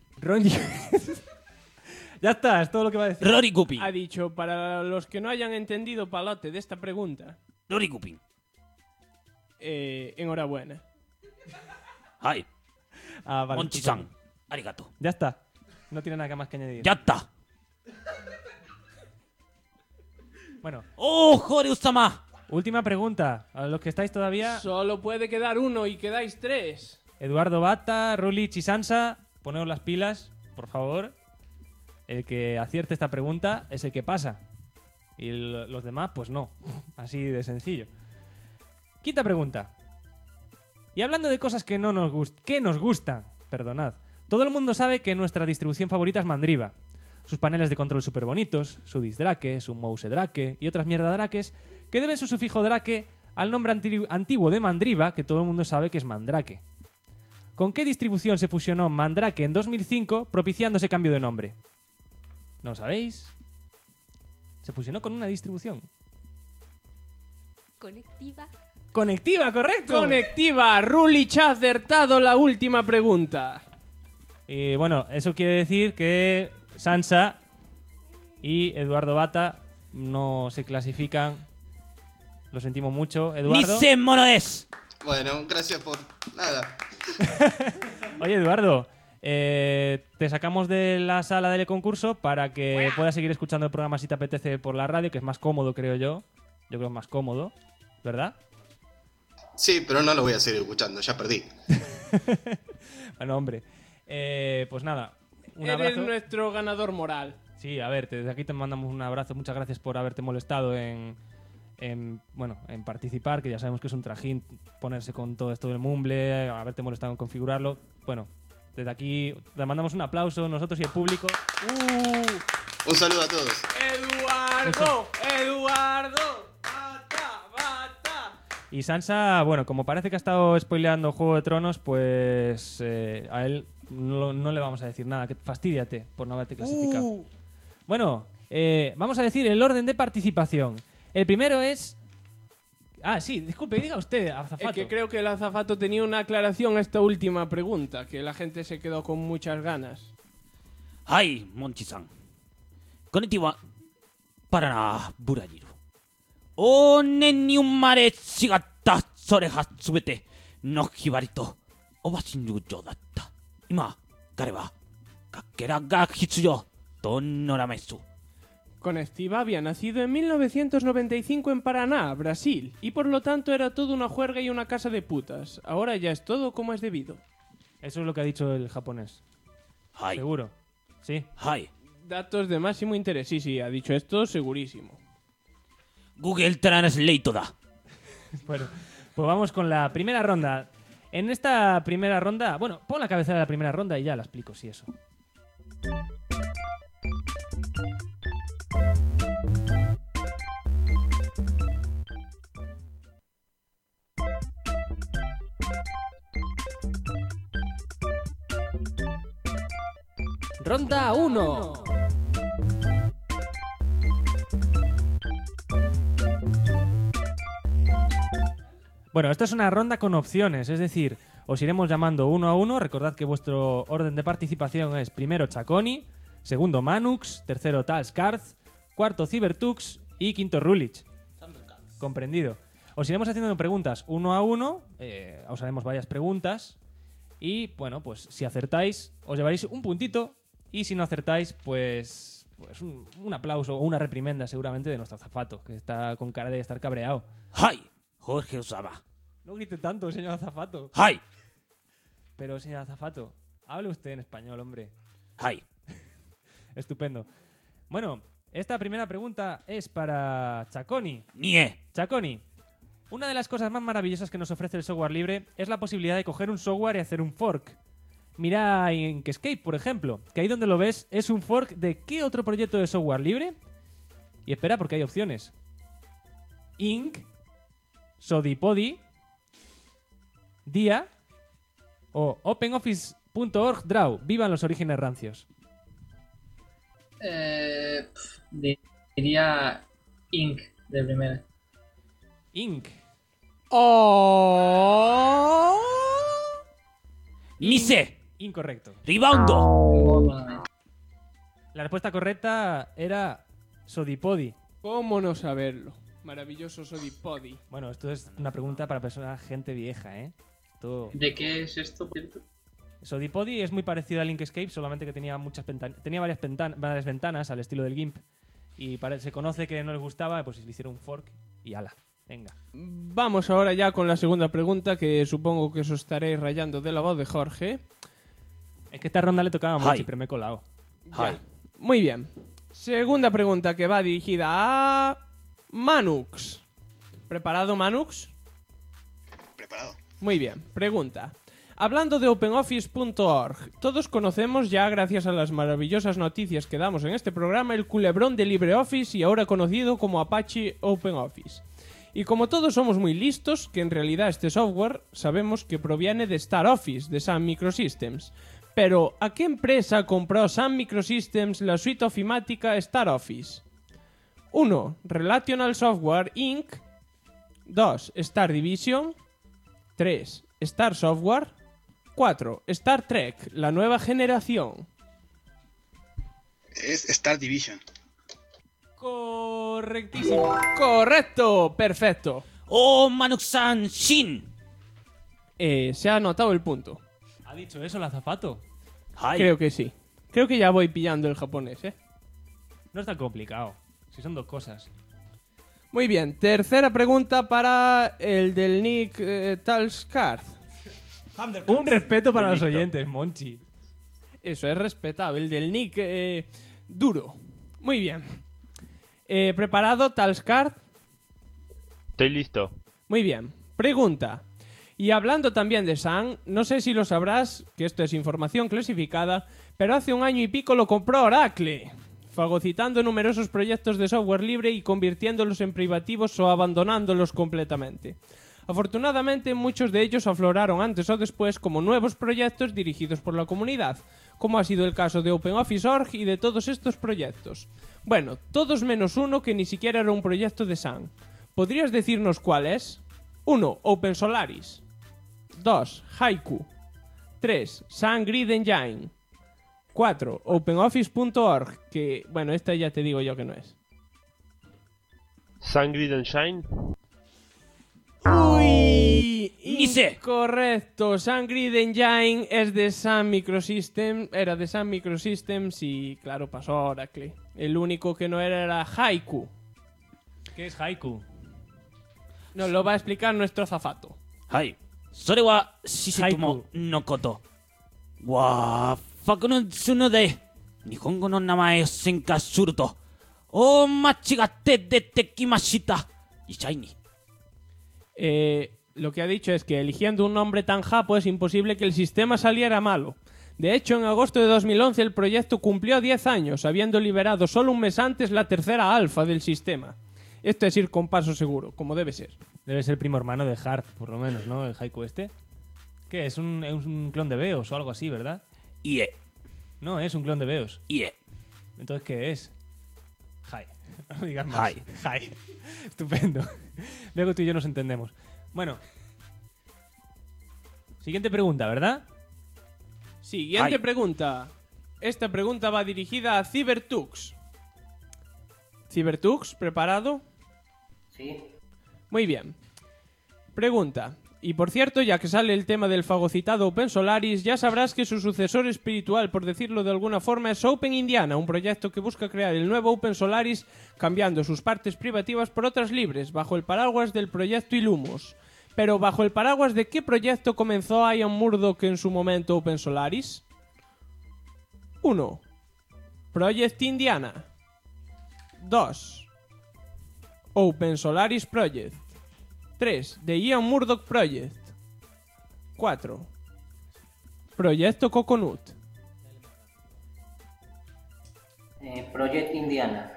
Ya está, es todo lo que va a decir. Rory Gupin. Ha dicho, para los que no hayan entendido palote de esta pregunta. Rory Gupin. Enhorabuena. ¡Ay! Vale, Monchi-san. Arigato. Ya está. No tiene nada más que añadir. ¡Ya está! Bueno. ¡Oh, Joryu-sama! Última pregunta. A los que estáis todavía... Solo puede quedar uno y quedáis 3. Eduardo Bata, Rulich y Sansa, poneos las pilas, por favor. El que acierte esta pregunta es el que pasa. Y los demás, pues no. Así de sencillo. Quinta pregunta. Y hablando de cosas que nos gustan, perdonad. Todo el mundo sabe que nuestra distribución favorita es Mandriva. Sus paneles de control súper bonitos, su disdrake, su mouse drake y otras mierda-drakes que deben su sufijo drake al nombre antiguo de Mandriva, que todo el mundo sabe que es Mandrake. ¿Con qué distribución se fusionó Mandrake en 2005 propiciando ese cambio de nombre? ¿No lo sabéis? Se fusionó con una distribución. Conectiva. Conectiva, correcto. Conectiva. Rulich ha acertado la última pregunta. Y bueno, eso quiere decir que Sansa y Eduardo Bata no se clasifican. Lo sentimos mucho, Eduardo. ¡Nise monoes! Bueno, gracias por nada. Oye, Eduardo, te sacamos de la sala del concurso para que puedas seguir escuchando el programa si te apetece por la radio, que es más cómodo, creo yo. Yo creo que es más cómodo, ¿verdad? Sí, pero no lo voy a seguir escuchando, ya perdí. Bueno, hombre. Pues nada, un Eres abrazo. nuestro ganador moral. Sí, a ver, desde aquí te mandamos un abrazo. Muchas gracias por haberte molestado en participar, que ya sabemos que es un trajín ponerse con todo esto del mumble, haberte molestado en configurarlo. Bueno, desde aquí te mandamos un aplauso, nosotros y el público. Un saludo a todos. ¡Eduardo! Y Sansa, bueno, como parece que ha estado spoileando Juego de Tronos, pues a él no le vamos a decir nada. Que fastídiate por no haberte clasificado. Bueno, vamos a decir el orden de participación. El primero es... Ah, sí, disculpe, diga usted, azafato. Es que creo que el azafato tenía una aclaración a esta última pregunta, que la gente se quedó con muchas ganas. ¡Ay, Monchi-san! Konnichiwa. Para Burajiru. Onen ni umare shigata sore ha tsubete no hibari to obashinru jo datta. Ima, kare wa kakera ga hitsuyou to noramesu. Conectiva había nacido en 1995 en Paraná, Brasil, y por lo tanto era todo una juerga y una casa de putas. Ahora ya es todo como es debido. Eso es lo que ha dicho el japonés. Hi. Seguro. Sí. Hi. Datos de máximo interés. Sí, ha dicho esto segurísimo. Google Translate da. Bueno, pues vamos con la primera ronda. En esta primera ronda... Bueno, pon la cabecera de la primera ronda y ya la explico, si eso. Ronda 1. Bueno, esto es una ronda con opciones, es decir, Os iremos llamando uno a uno. Recordad que vuestro orden de participación es primero Chaconi, segundo Manux, tercero Talskarth, cuarto Cybertux y quinto Rulich. Comprendido. Os iremos haciendo preguntas uno a uno. Os haremos varias preguntas. Y bueno, pues si acertáis, os llevaréis un puntito. Y si no acertáis, pues un aplauso o una reprimenda seguramente de nuestro azafato, que está con cara de estar cabreado. ¡Ay! Jorge Osama. No grite tanto, señor azafato. ¡Ay! Pero, señor azafato, hable usted en español, hombre. ¡Ay! Estupendo. Bueno, esta primera pregunta es para Chaconi. ¡Nie! Chaconi, una de las cosas más maravillosas que nos ofrece el software libre es la posibilidad de coger un software y hacer un fork. Mira Inkscape, por ejemplo, que ahí donde lo ves es un fork de ¿qué otro proyecto de software libre? Y espera, porque hay opciones. Ink, Sodipodi, Dia o OpenOffice.org Draw. Vivan los orígenes rancios. Diría Ink de primera. Ink. ¡Oh! ¡Ni sé! Incorrecto. ¡Ribaundo! La respuesta correcta era Sodipodi. ¿Cómo no saberlo? Maravilloso Sodipodi. Bueno, esto es una pregunta para personas, gente vieja, ¿eh? ¿De qué es esto, cierto? Sodipodi es muy parecido al Inkscape, solamente que tenía varias ventanas al estilo del GIMP. Y se conoce que no les gustaba, pues le hicieron un fork y ala, venga. Vamos ahora ya con la segunda pregunta, que supongo que os estaréis rayando de la voz de Jorge. Es que esta ronda le tocaba mucho, pero me he colado. Ya. Muy bien. Segunda pregunta que va dirigida a Manux. ¿Preparado, Manux? Preparado. Muy bien. Pregunta. Hablando de OpenOffice.org, todos conocemos ya, gracias a las maravillosas noticias que damos en este programa, el culebrón de LibreOffice y ahora conocido como Apache OpenOffice. Y como todos somos muy listos, que en realidad este software sabemos que proviene de StarOffice, de Sun Microsystems. Pero, ¿a qué empresa compró Sun Microsystems la suite ofimática StarOffice? 1. Relational Software Inc. 2. Star Division. 3. Star Software. 4. Star Trek, la nueva generación. Es Star Division. Correctísimo. Correcto, perfecto. ¡Oh, Manuk-san Shin! Se ha anotado el punto. ¿Ha dicho eso el azafato? Ay. Creo que sí. Creo que ya voy pillando el japonés, ¿eh? No es tan complicado. Si son dos cosas. Muy bien. Tercera pregunta para el del Nick Talskarth. Un respeto para los oyentes, Monchi. Eso es respetable. El del Nick Duro. Muy bien. ¿Preparado, Talskarth? Estoy listo. Muy bien. Pregunta. Y hablando también de Sun, no sé si lo sabrás, que esto es información clasificada, pero hace un año y pico lo compró Oracle, fagocitando numerosos proyectos de software libre y convirtiéndolos en privativos o abandonándolos completamente. Afortunadamente, muchos de ellos afloraron antes o después como nuevos proyectos dirigidos por la comunidad, como ha sido el caso de OpenOffice.org y de todos estos proyectos. Bueno, todos menos uno que ni siquiera era un proyecto de Sun. ¿Podrías decirnos cuál es? 1. OpenSolaris. 2. Haiku. 3. Sun Grid Engine. 4. OpenOffice.org, que, bueno, esta ya te digo yo que no es. Sun Grid Engine. ¡Uy! ¡Ni sé! Correcto. Sun Grid Engine es de Sun Microsystems, era de Sun Microsystems y, claro, pasó a Oracle. El único que no era Haiku. ¿Qué es Haiku? Nos lo va a explicar nuestro azafato. ¡Ay! それはシステムのこと。わあ、ファクのつので日本語の名前を進化すると、お間違って出てきました。いちゃいに。 Lo que ha dicho es que eligiendo un nombre tan japo es imposible que el sistema saliera malo. De hecho, en agosto de 2011 el proyecto cumplió 10 años, habiendo liberado solo un mes antes la tercera alfa del sistema. Esto es ir con paso seguro, como debe ser. Debe ser primo hermano de Hart, por lo menos, ¿no? El Haiku este. ¿Qué? Es un clon de Beos o algo así, ¿verdad? IE. No, es un clon de Beos. IE. Entonces, ¿qué es? Hai. No digas más. Hai. Estupendo. Luego tú y yo nos entendemos. Bueno. Siguiente pregunta, ¿verdad? Siguiente pregunta. Esta pregunta va dirigida a Cybertux. ¿Cybertux, preparado? Sí. Muy bien. Pregunta. Y por cierto, ya que sale el tema del fagocitado Open Solaris, ya sabrás que su sucesor espiritual, por decirlo de alguna forma, es Open Indiana, un proyecto que busca crear el nuevo Open Solaris cambiando sus partes privativas por otras libres, bajo el paraguas del proyecto Illumos. Pero ¿bajo el paraguas de qué proyecto comenzó Ian Murdoch en su momento Open Solaris? 1. Project Indiana. 2. Open Solaris Project. 3. The Ian Murdoch Project. 4. Proyecto Coconut. Project Indiana.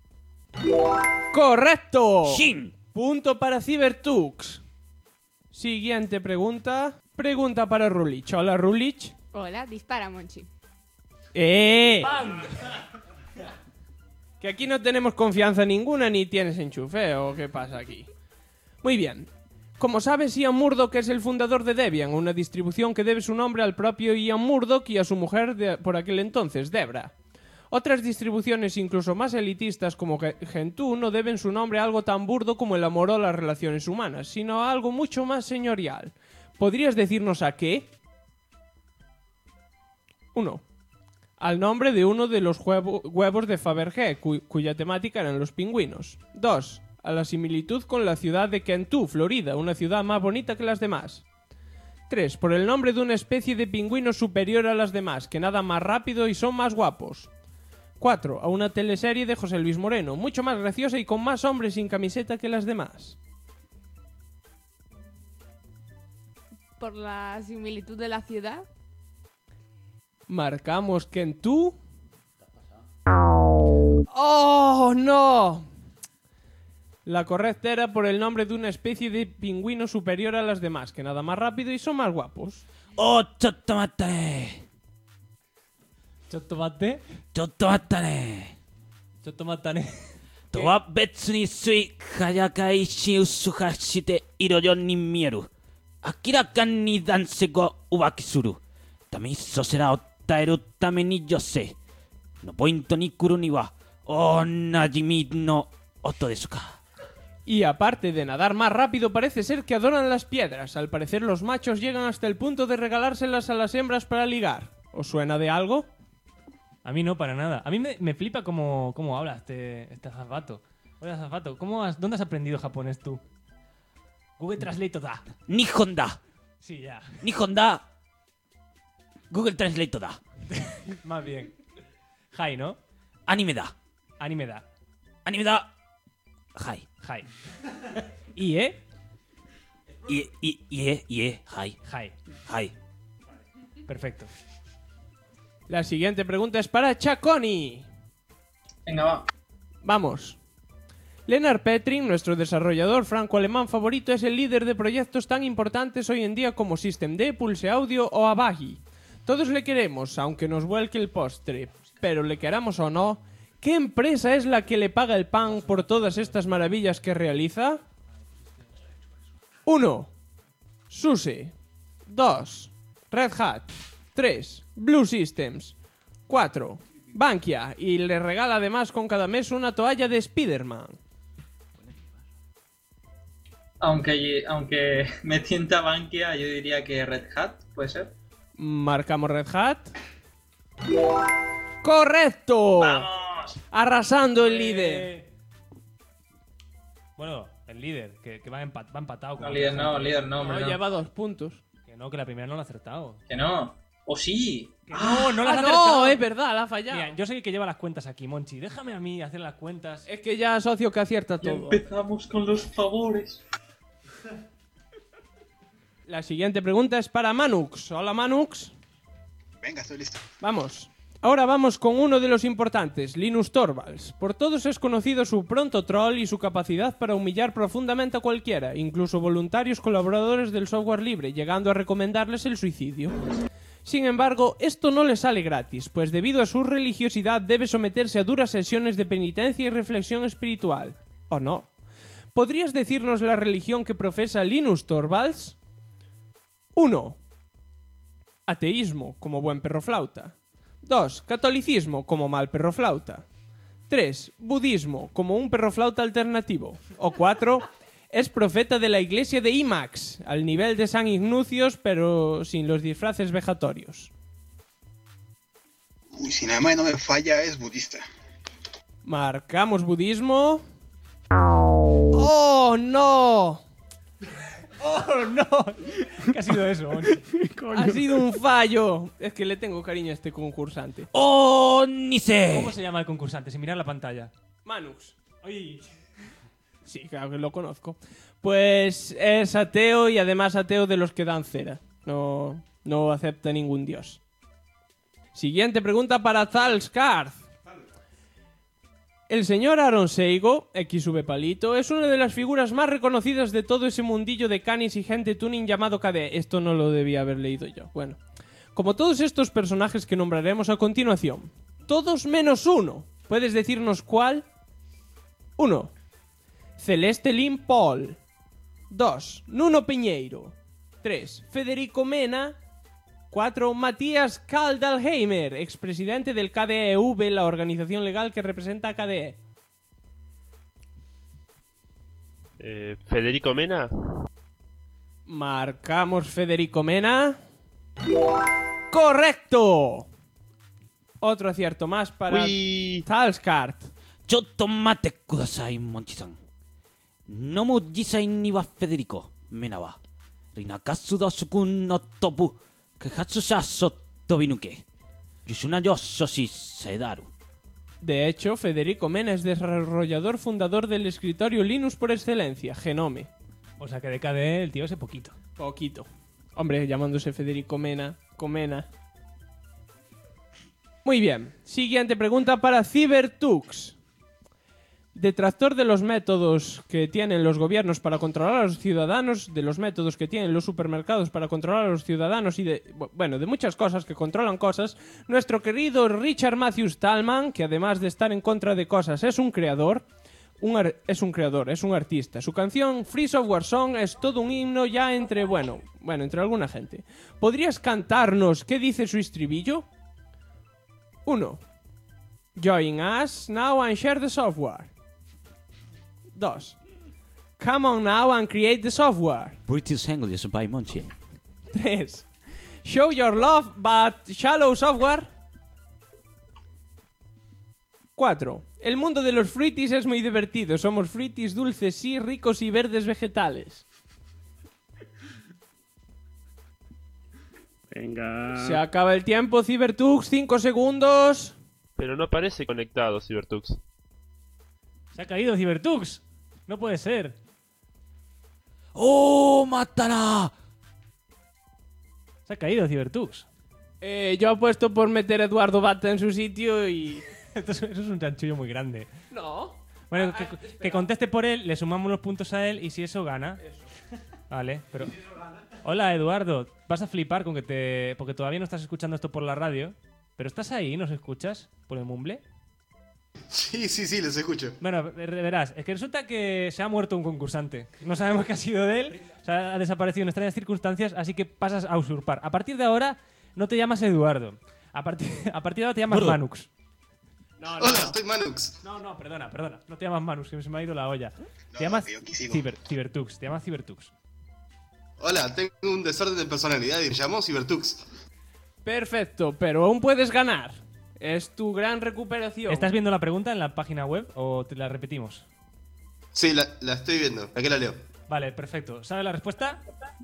¡Correcto! ¡Shin! Punto para Cybertux. Siguiente pregunta. Pregunta para Rulich. Hola, Rulich. Hola, dispara, Monchi. ¡Pam! Que aquí no tenemos confianza ninguna ni tienes enchufe, ¿o qué pasa aquí? Muy bien. Como sabes, Ian Murdoch es el fundador de Debian, una distribución que debe su nombre al propio Ian Murdoch y a su mujer por aquel entonces, Debra. Otras distribuciones incluso más elitistas como Gentoo no deben su nombre a algo tan burdo como el amor o las relaciones humanas, sino a algo mucho más señorial. ¿Podrías decirnos a qué? 1. Al nombre de uno de los huevos de Fabergé, cuya temática eran los pingüinos. 2. A la similitud con la ciudad de Gentoo, Florida, una ciudad más bonita que las demás. 3. Por el nombre de una especie de pingüino superior a las demás, que nadan más rápido y son más guapos. 4. A una teleserie de José Luis Moreno, mucho más graciosa y con más hombres sin camiseta que las demás. Por la similitud de la ciudad. Marcamos Gentoo. ¡Oh, no! La correcta era por el nombre de una especie de pingüino superior a las demás, que nada más rápido y son más guapos. ¡Oh, chotomate! ¿Chotomate? ¡Chotomate! Chotomate. とは別に水早かいし薄はして色々に見える。明らかに男性が浮気する。ためそちらを伝えるために女性のポイントに来るにはおなじみの音ですか。 Y aparte de nadar más rápido, parece ser que adoran las piedras. Al parecer los machos llegan hasta el punto de regalárselas a las hembras para ligar. ¿Os suena de algo? A mí no, para nada. A mí me flipa cómo habla este azafato. Oye, azafato, ¿dónde has aprendido japonés tú? Google Translate da. Nihon da. Sí, ya. Nihon da. Google Translate da. Más bien. Hai, ¿no? Anime da. Anime da. Anime da. Hai. Hai. ¿Y Hai. Hai. Hai. Perfecto. La siguiente pregunta es para Chaconi. Venga, va. Vamos. Lennart Petrin, nuestro desarrollador franco-alemán favorito, es el líder de proyectos tan importantes hoy en día como Systemd, Pulse Audio o Avagi. Todos le queremos, aunque nos vuelque el postre. Pero le queramos o no, ¿qué empresa es la que le paga el pan por todas estas maravillas que realiza? 1. SUSE. 2. Red Hat. 3. Blue Systems. 4. Bankia. Y le regala además con cada mes una toalla de Spider-Man. Aunque me tienta Bankia, yo diría que Red Hat, ¿puede ser? Marcamos Red Hat. ¡Correcto! ¡Vamos! Arrasando el líder. Bueno, el líder, que va empatado. No, líder no, hombre, no. Lleva 2 puntos. Que no, que la primera no la ha acertado. Que no. ¡O sí! Que no la has no, acertado. es verdad, la ha fallado. Mira, yo soy el que lleva las cuentas aquí, Monchi. Déjame a mí hacer las cuentas. Es que ya socio que acierta Y todo. empezamos con los favores. La siguiente pregunta es para Manux. Hola, Manux. Venga, estoy listo. Vamos. Ahora vamos con uno de los importantes, Linus Torvalds. Por todos es conocido su pronto troll y su capacidad para humillar profundamente a cualquiera, incluso voluntarios colaboradores del software libre, llegando a recomendarles el suicidio. Sin embargo, esto no le sale gratis, pues debido a su religiosidad debe someterse a duras sesiones de penitencia y reflexión espiritual. ¿O no? ¿Podrías decirnos la religión que profesa Linus Torvalds? 1. Ateísmo, como buen perro flauta. 2. Catolicismo, como mal perro flauta. 3. Budismo, como un perro flauta alternativo. O 4. Es profeta de la iglesia de IMAX, al nivel de San Ignacios, pero sin los disfraces vejatorios. Uy, si nada más no me falla, es budista. Marcamos budismo. ¡Oh, no! ¡Oh, no! ¿Qué ha sido eso? Ha sido un fallo. Es que le tengo cariño a este concursante. ¡Oh, ni sé! ¿Cómo se llama el concursante? Sin mirar la pantalla. Manux. Ay. Sí, claro que lo conozco. Pues es ateo y además ateo de los que dan cera. No acepta ningún dios. Siguiente pregunta para Zalskarth. El señor Aaron Seigo, XV Palito, es una de las figuras más reconocidas de todo ese mundillo de canis y gente tuning llamado KDE. Esto no lo debía haber leído yo. Bueno, como todos estos personajes que nombraremos a continuación. Todos menos uno. ¿Puedes decirnos cuál? 1. Celeste Lynn Paul. 2. Nuno Piñeiro. 3. Federico Mena. 4. Matías Kaldalheimer, expresidente del KDEV, la organización legal que representa a KDE. Federico Mena. Marcamos Federico Mena. ¡Correcto! Otro acierto más para Zalskarth. Chotto mate kudasai, Monchi-san. Nomu jisai ni wa Federico Mena wa Rinakasu da sukun no topu Kehatsusha sotobinuke Yushuna yo soshi sedaru. De hecho, Federico Mena es desarrollador fundador del escritorio Linux por excelencia, Genome. O sea que de KDE el tío ese poquito. Poquito. Hombre, llamándose Federico Mena, Comena. Muy bien. Siguiente pregunta para Cybertux. Detractor de los métodos que tienen los gobiernos para controlar a los ciudadanos, de los métodos que tienen los supermercados para controlar a los ciudadanos y de muchas cosas que controlan cosas, nuestro querido Richard Matthew Stallman, que además de estar en contra de cosas es un creador, es un artista. Su canción Free Software Song es todo un himno ya entre alguna gente. ¿Podrías cantarnos qué dice su estribillo? 1. Join us now and share the software. 2. Come on now and create the software. British English by Monchi. 3. Show your love but shallow software. 4. El mundo de los fruities es muy divertido. Somos fruities dulces, sí, ricos y verdes vegetales. Venga. Se acaba el tiempo, Cybertux. 5 segundos. Pero no parece conectado, Cybertux. Se ha caído Cybertux. No puede ser. ¡Oh, matana! Se ha caído Cybertux. Yo apuesto por meter a Eduardo Bata en su sitio y... Eso es un chanchullo muy grande. No. Bueno, que conteste por él, le sumamos los puntos a él y si eso gana... Vale, pero... Hola, Eduardo. Vas a flipar con porque todavía no estás escuchando esto por la radio. ¿Pero estás ahí? ¿Nos escuchas? ¿Por el mumble? Sí, les escucho. Bueno, verás, es que resulta que se ha muerto un concursante. No sabemos qué ha sido de él, o sea, ha desaparecido en extrañas circunstancias, así que pasas a usurpar. A partir de ahora no te llamas Eduardo. A partir de ahora te llamas Manux. Hola, estoy Manux. No, perdona. No te llamas Manux, que se me ha ido la olla. Te llamas Cybertux. Te llamas Cybertux. Hola, tengo un desorden de personalidad y me llamo Cybertux. Perfecto, pero aún puedes ganar. Es tu gran recuperación. ¿Estás viendo la pregunta en la página web o te la repetimos? Sí, la estoy viendo. Aquí la leo. Vale, perfecto. ¿Sabes la respuesta?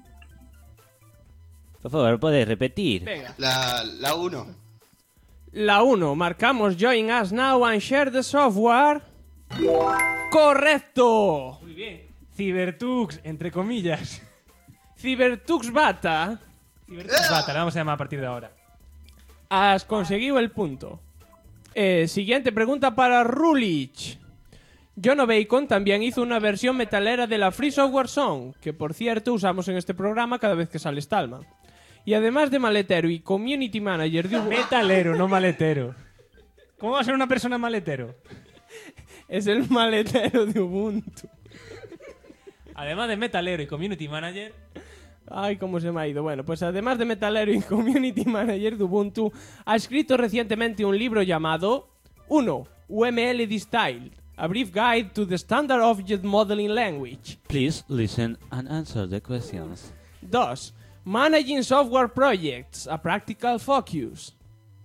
Por favor, ¿puedes repetir? Venga. La 1. La 1. Marcamos Join us now and share the software. ¡Correcto! Muy bien. Cybertux, entre comillas. Cybertux Bata. Cybertux Bata, le vamos a llamar a partir de ahora. Has conseguido el punto. Siguiente pregunta para Rulich. Jono Bacon también hizo una versión metalera de la Free Software Song, que por cierto usamos en este programa cada vez que sale Stallman. Y además de maletero y community manager de Ubuntu... Metalero, no maletero. ¿Cómo va a ser una persona maletero? Es el maletero de Ubuntu. Además de metalero y community manager... Ay, cómo se me ha ido. Bueno, pues además de metalero y community manager de Ubuntu, ha escrito recientemente un libro llamado 1. UML Style, A Brief Guide to the Standard Object Modeling Language. Please listen and answer the questions. 2. Managing Software Projects, A Practical Focus.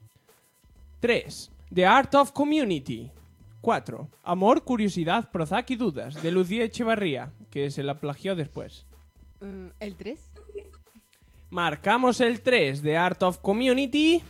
3. The Art of Community. 4. Amor, curiosidad, Prozac y dudas, de Lucía Echevarría, que se la plagió después. ¿El 3? Marcamos el 3 de Art of Community.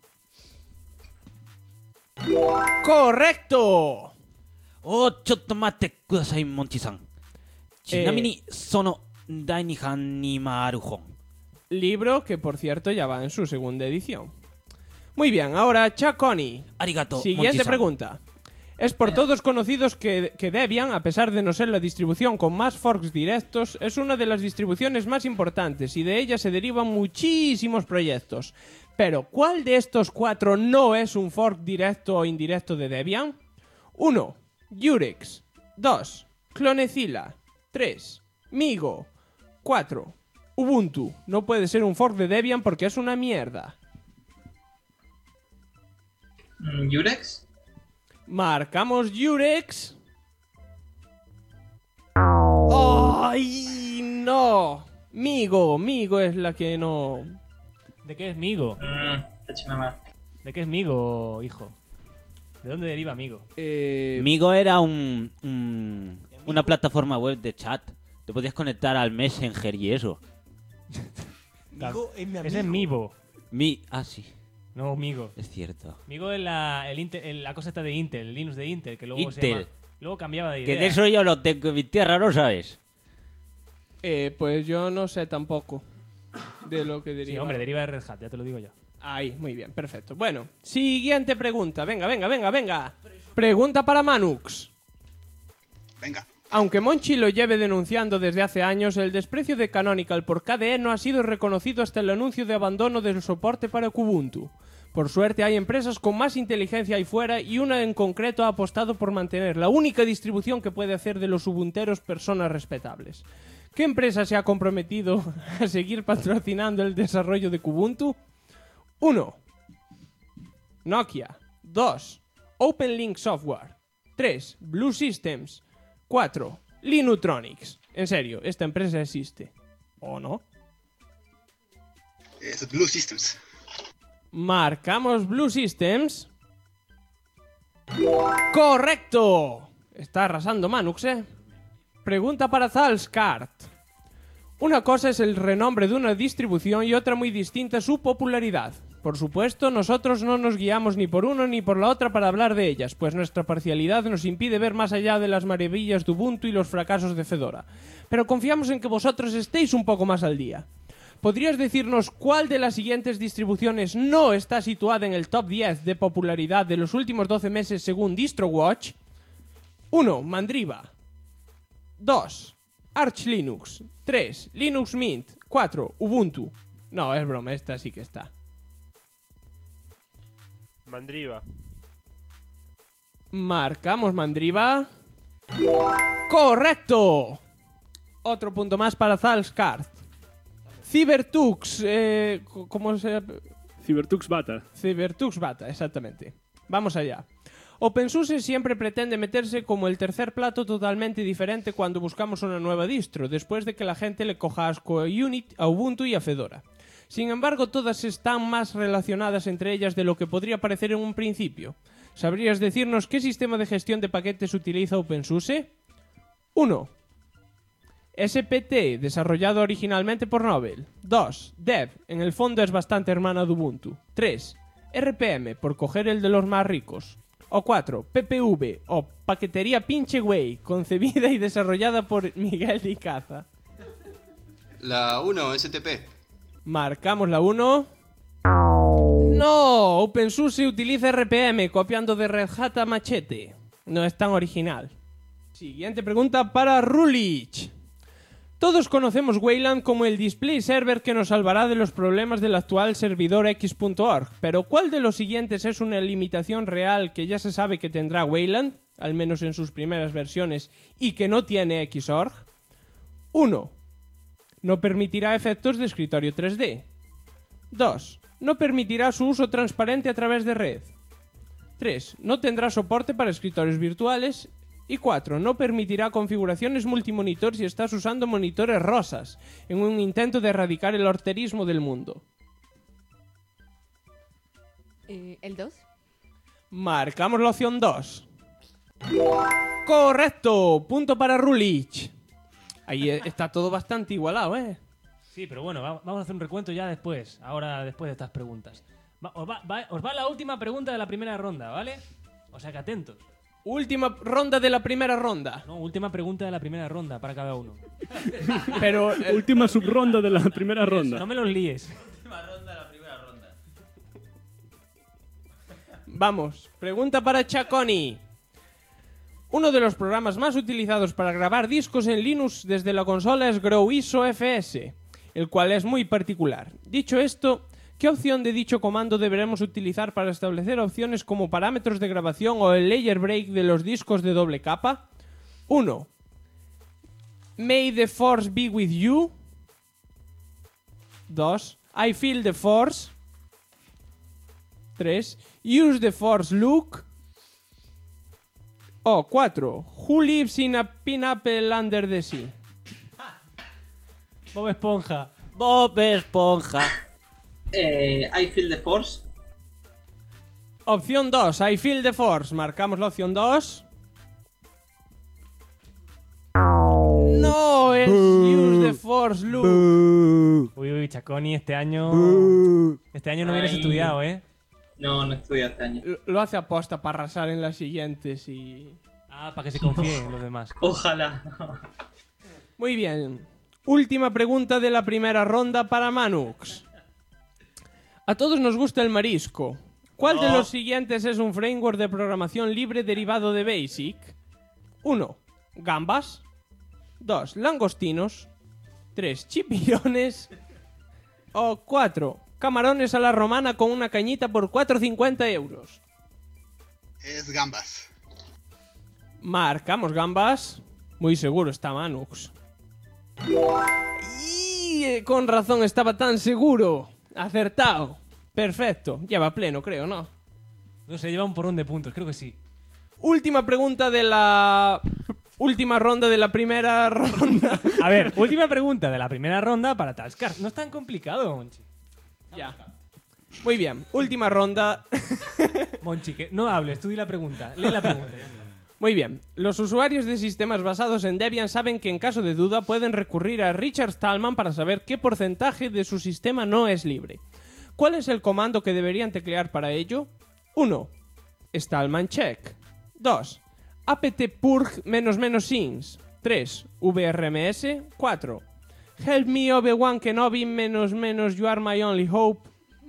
¡Correcto! Oh, chotto matte kudasai, Monchi-san. Chinami ni sono dainihan ni maru hon. Libro que, por cierto, ya va en su segunda edición. Muy bien, ahora Chaconi. Arigato, Siguiente Monchi-san. pregunta. Es por todos conocidos que Debian, a pesar de no ser la distribución con más forks directos, es una de las distribuciones más importantes y de ella se derivan muchísimos proyectos. Pero, ¿cuál de estos 4 no es un fork directo o indirecto de Debian? 1. Jurex. 2. Clonezilla. 3. Migo. 4. Ubuntu. No puede ser un fork de Debian porque es una mierda. ¿Jurex? Marcamos Jurex. ¡Ay, no! Migo es la que no... ¿De qué es Migo? ¿De qué es Migo, hijo? ¿De dónde deriva Migo? Migo era una plataforma web de chat. Te podías conectar al Messenger y eso. Migo es mi amigo. Ese es Mivo. Sí. No, Migo. Es cierto. Migo es la cosa esta de Intel, el Linux de Intel, que luego luego cambiaba de idea. Que de eso yo lo tengo en mi tierra, ¿no sabes? Pues yo no sé tampoco de lo que deriva. Sí, hombre, deriva de Red Hat, ya te lo digo yo. Ahí, muy bien, perfecto. Bueno, siguiente pregunta. Venga. Pregunta para Manux. Venga. Aunque Monchi lo lleve denunciando desde hace años, el desprecio de Canonical por KDE no ha sido reconocido hasta el anuncio de abandono del soporte para Kubuntu. Por suerte hay empresas con más inteligencia ahí fuera y una en concreto ha apostado por mantener la única distribución que puede hacer de los ubunteros personas respetables. ¿Qué empresa se ha comprometido a seguir patrocinando el desarrollo de Kubuntu? 1. Nokia. 2. OpenLink Software. 3. Blue Systems. 4. Linutronics. En serio, esta empresa existe. ¿O no? Es Blue Systems. Marcamos Blue Systems. ¡Correcto! Está arrasando Manux, ¿eh? Pregunta para Zalskart. Una cosa es el renombre de una distribución y otra muy distinta su popularidad. Por supuesto, nosotros no nos guiamos ni por uno ni por la otra para hablar de ellas, pues nuestra parcialidad nos impide ver más allá de las maravillas de Ubuntu y los fracasos de Fedora. Pero confiamos en que vosotros estéis un poco más al día. ¿Podrías decirnos cuál de las siguientes distribuciones no está situada en el top 10 de popularidad de los últimos 12 meses según DistroWatch? 1. Mandriva. 2. Arch Linux. 3. Linux Mint. 4. Ubuntu. No, es broma, esta sí que está. Mandriva. Marcamos Mandriva. ¡Correcto! Otro punto más para Zalskart. Cybertux. ¿Cómo se llama? Cybertux Bata. Cybertux Bata, exactamente. Vamos allá. OpenSUSE siempre pretende meterse como el tercer plato totalmente diferente cuando buscamos una nueva distro, después de que la gente le coja asco a Ubuntu y a Fedora. Sin embargo, todas están más relacionadas entre ellas de lo que podría parecer en un principio. ¿Sabrías decirnos qué sistema de gestión de paquetes utiliza OpenSUSE? 1. SPT, desarrollado originalmente por Novell. 2. Dev, en el fondo es bastante hermana de Ubuntu. 3. RPM, por coger el de los más ricos. O 4. PPV, o Paquetería Pinche Güey, concebida y desarrollada por Miguel de Icaza. La 1, STP. Marcamos la 1. ¡No! OpenSUSE utiliza RPM, copiando de Red Hat a machete. No es tan original. Siguiente pregunta para Rulich. Todos conocemos Wayland como el display server que nos salvará de los problemas del actual servidor X.org, pero ¿cuál de los siguientes es una limitación real que ya se sabe que tendrá Wayland, al menos en sus primeras versiones, y que no tiene Xorg? 1. No permitirá efectos de escritorio 3D. 2. No permitirá su uso transparente a través de red. 3. No tendrá soporte para escritorios virtuales. Y 4. No permitirá configuraciones multimonitor si estás usando monitores rosas, en un intento de erradicar el horterismo del mundo. ¿El 2? Marcamos la opción 2. ¡Correcto! Punto para Rulich. Ahí está todo bastante igualado, ¿eh? Sí, pero bueno, vamos a hacer un recuento ya después. Ahora, después de estas preguntas. Os va la última pregunta de la primera ronda, ¿vale? O sea que atentos. Última ronda de la primera ronda. No, última pregunta de la primera ronda para cada uno. Pero última subronda de la primera ronda. No me los líes. Última ronda de la primera ronda. Vamos, pregunta para Chaconi. Uno de los programas más utilizados para grabar discos en Linux desde la consola es GrowISO FS, el cual es muy particular. Dicho esto, ¿qué opción de dicho comando deberemos utilizar para establecer opciones como parámetros de grabación o el layer break de los discos de doble capa? 1. May the force be with you. 2. I feel the force. 3. Use the force look. O 4. Who lives in a pineapple under the sea? Bob Esponja. Bob Esponja. I feel the force. Opción 2. I feel the force. Marcamos la opción 2. No, es use the force look. Uy, Chaconi, este año... Este año no vienes estudiado, ¿eh? No estudié este año. Lo hace aposta para arrasar en las siguientes y... Ah, para que se confíen los demás. Ojalá. Muy bien. Última pregunta de la primera ronda para Manux. A todos nos gusta el marisco. ¿Cuál de los siguientes es un framework de programación libre derivado de BASIC? 1. Gambas. 2. Langostinos. 3. Chipillones. O 4. Camarones a la romana con una cañita por 4,50 euros. Es gambas. Marcamos gambas. Muy seguro está Manux. Y con razón estaba tan seguro. Acertado. Perfecto. Lleva pleno, creo, ¿no? No sé, lleva un porrón de puntos, creo que sí. Última pregunta de la... Última ronda de la primera ronda. A ver, última pregunta de la primera ronda para Tascar. No es tan complicado, Monchi. Ya. Muy bien. Última ronda. Monchi, que no hables, tú di la pregunta. Lee la pregunta. Muy bien. Los usuarios de sistemas basados en Debian saben que en caso de duda pueden recurrir a Richard Stallman para saber qué porcentaje de su sistema no es libre. ¿Cuál es el comando que deberían teclear para ello? 1. Stallman check. 2. apt-purg --ins. 3. vrms. 4. Help me Obi-Wan Kenobi --, you are my only hope.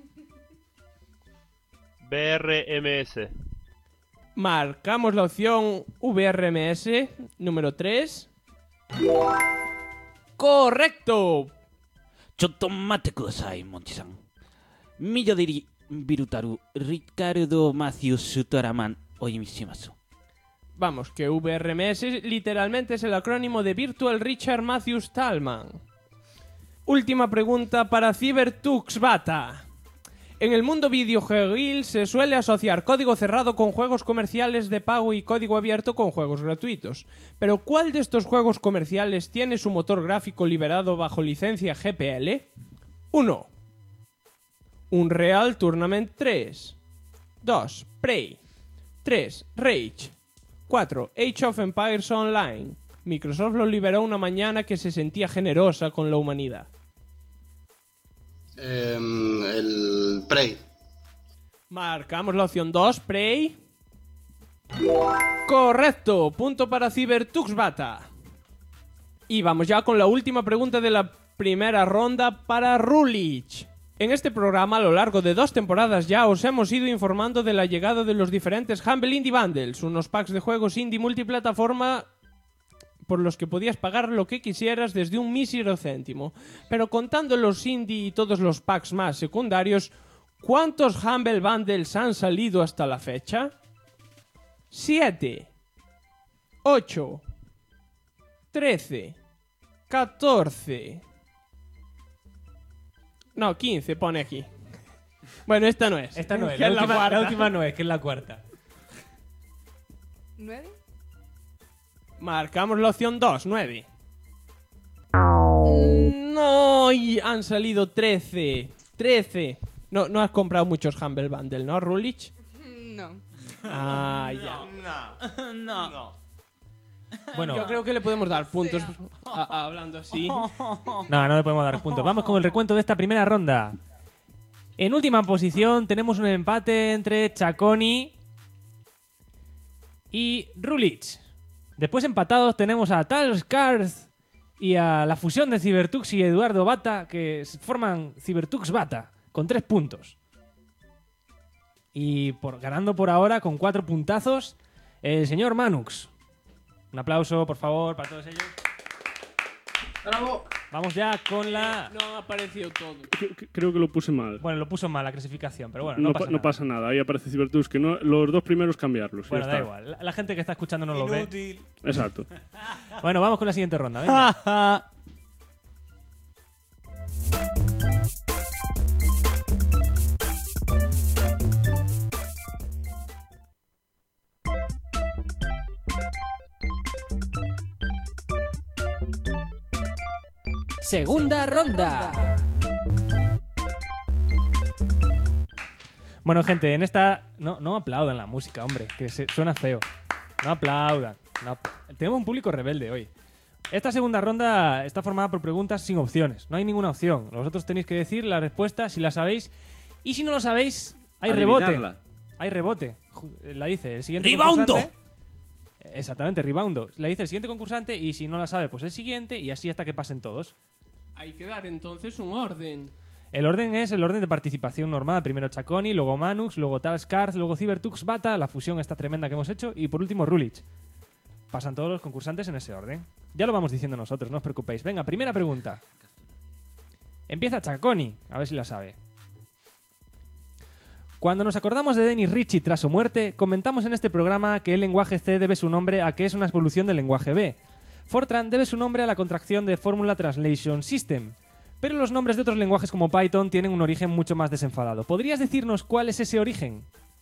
VRMS. Marcamos la opción VRMS número 3. ¡Correcto! Chotto mate kudasai, Monchi-san. Miyadiri Birutaru Ricardo Matthews Sutaraman Oimishimasu. Vamos, que VRMS literalmente es el acrónimo de Virtual Richard Matthews Stallman. Última pregunta para CyberTuxBata. En el mundo videojueguil se suele asociar código cerrado con juegos comerciales de pago y código abierto con juegos gratuitos. Pero ¿cuál de estos juegos comerciales tiene su motor gráfico liberado bajo licencia GPL? 1. Unreal Tournament 3. 2. Prey. 3. Rage. 4. Age of Empires Online. Microsoft lo liberó una mañana que se sentía generosa con la humanidad. El Prey. Marcamos la opción 2, Prey. Correcto, punto para CyberTuxBata. Y vamos ya con la última pregunta de la primera ronda para Rulich. En este programa, a lo largo de 2 temporadas ya, os hemos ido informando de la llegada de los diferentes Humble Indie Bundles, unos packs de juegos indie multiplataforma por los que podías pagar lo que quisieras desde un mísero céntimo. Pero contando los indie y todos los packs más secundarios, ¿cuántos Humble Bundles han salido hasta la fecha? 7, 8, 13, 14, No, 15 pone aquí. Bueno, esta no es. Esta no es. Que La cuarta. última no es, que es la cuarta. ¿9? Marcamos la opción 2, 9. No, y han salido 13. 13. No has comprado muchos Humble Bundle, ¿no, Rulich? No. Ah, ya. No. Bueno, Yo creo que le podemos dar puntos hablando así. no le podemos dar puntos. Vamos con el recuento de esta primera ronda. En última posición tenemos un empate entre Chaconi y Rulich. Después empatados tenemos a Talscars y a la fusión de Cybertux y Eduardo Bata, que forman Cybertux Bata, con 3 puntos. Y ganando por ahora con 4 puntazos, el señor Manux. Un aplauso, por favor, para todos ellos. ¡Bravo! Vamos ya con la... No ha aparecido todo. Creo que lo puse mal. Bueno, lo puso mal la clasificación, pero bueno, No pasa nada. Ahí aparece Cybertux, que no, los 2 primeros cambiarlos. Bueno, ya da está. igual. La gente que está escuchando no lo ve. Inútil. Exacto. Bueno, vamos con la siguiente ronda. Venga. Segunda ronda. Bueno, gente, en esta... No aplaudan la música, hombre, que suena feo. No aplaudan. Tenemos un público rebelde hoy. Esta segunda ronda está formada por preguntas sin opciones. No hay ninguna opción. Vosotros tenéis que decir la respuesta si la sabéis. Y si no lo sabéis, hay rebote. Adivinarla. Hay rebote. La dice el siguiente ¡Ribaundo! concursante. Exactamente, ribaundo. La dice el siguiente concursante y si no la sabe, pues el siguiente y así hasta que pasen todos. Hay que dar entonces un orden. El orden es el orden de participación normal. Primero Chaconi, luego Manux, luego Talscars, luego Cybertux Bata, la fusión esta tremenda que hemos hecho y por último Rulich. Pasan todos los concursantes en ese orden. Ya lo vamos diciendo nosotros, no os preocupéis. Venga, primera pregunta. Empieza Chaconi, a ver si la sabe. Cuando nos acordamos de Dennis Ritchie tras su muerte, comentamos en este programa que el lenguaje C debe su nombre a que es una evolución del lenguaje B. Fortran debe su nombre a la contracción de Formula Translation System. Pero los nombres de otros lenguajes como Python tienen un origen mucho más desenfadado. ¿Podrías decirnos cuál es ese origen?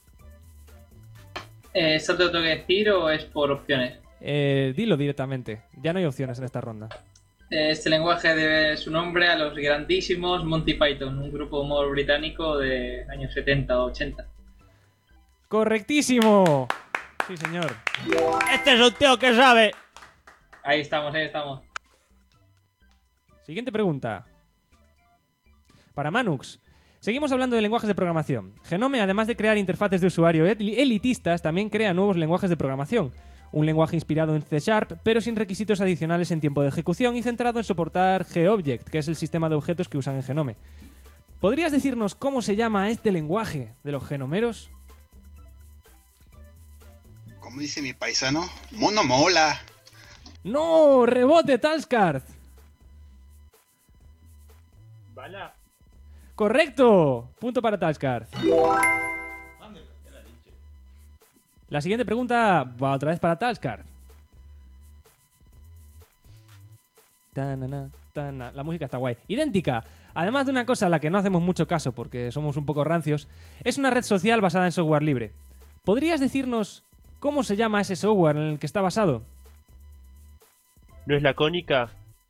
¿Eso te lo tengo que decir o es por opciones? Dilo directamente. Ya no hay opciones en esta ronda. Este lenguaje debe su nombre a los grandísimos Monty Python, un grupo de humor británico de años 70 o 80. ¡Correctísimo! Sí, señor. Este es un tío que sabe. Ahí estamos, ahí estamos. Siguiente pregunta. Para Manux. Seguimos hablando de lenguajes de programación. Genome, además de crear interfaces de usuario elitistas, también crea nuevos lenguajes de programación. Un lenguaje inspirado en C#, pero sin requisitos adicionales en tiempo de ejecución y centrado en soportar GObject, que es el sistema de objetos que usan en Genome. ¿Podrías decirnos cómo se llama este lenguaje de los genomeros? Como dice mi paisano, mono mola. ¡No! ¡Rebote, Talscard! Vaya. ¡Correcto! Punto para Talscard. La siguiente pregunta va otra vez para Talscard. La música está guay. Idéntica. Además de una cosa a la que no hacemos mucho caso porque somos un poco rancios, es una red social basada en software libre. ¿Podrías decirnos cómo se llama ese software en el que está basado? ¿No es la cónica?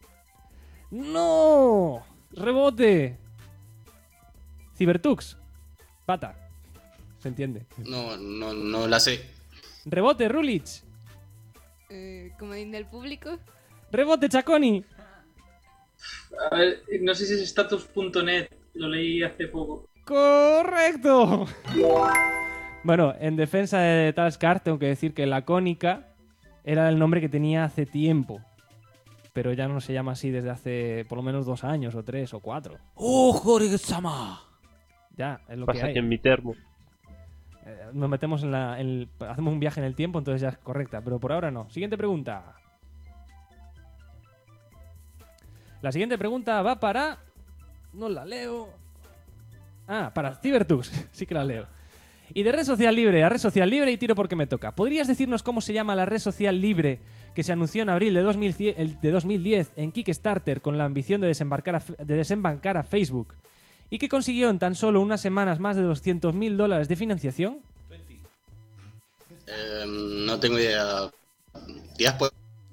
¡No! ¡Rebote! Cybertux. Pata. ¿Se entiende? No la sé. Rebote, Rulich. Comodín del público. Rebote, Chaconi. A ver, no sé si es status.net, lo leí hace poco. ¡Correcto! Bueno, en defensa de Talscard tengo que decir que la cónica era el nombre que tenía hace tiempo. Pero ya no se llama así desde hace por lo menos 2 años, o 3, o 4. ¡Oh, Jorge-sama! Ya, es lo Pasa que hay. que en mi termo. Nos metemos hacemos un viaje en el tiempo, entonces ya es correcta. Pero por ahora no. Siguiente pregunta. La siguiente pregunta va para... No la leo. Para Cybertux. Sí que la leo. Y de red social libre a red social libre y tiro porque me toca. ¿Podrías decirnos cómo se llama la red social libre que se anunció en abril de 2010 en Kickstarter con la ambición de desembarcar a Facebook y que consiguió en tan solo unas semanas más de $200.000 de financiación? No tengo idea. Diáspora.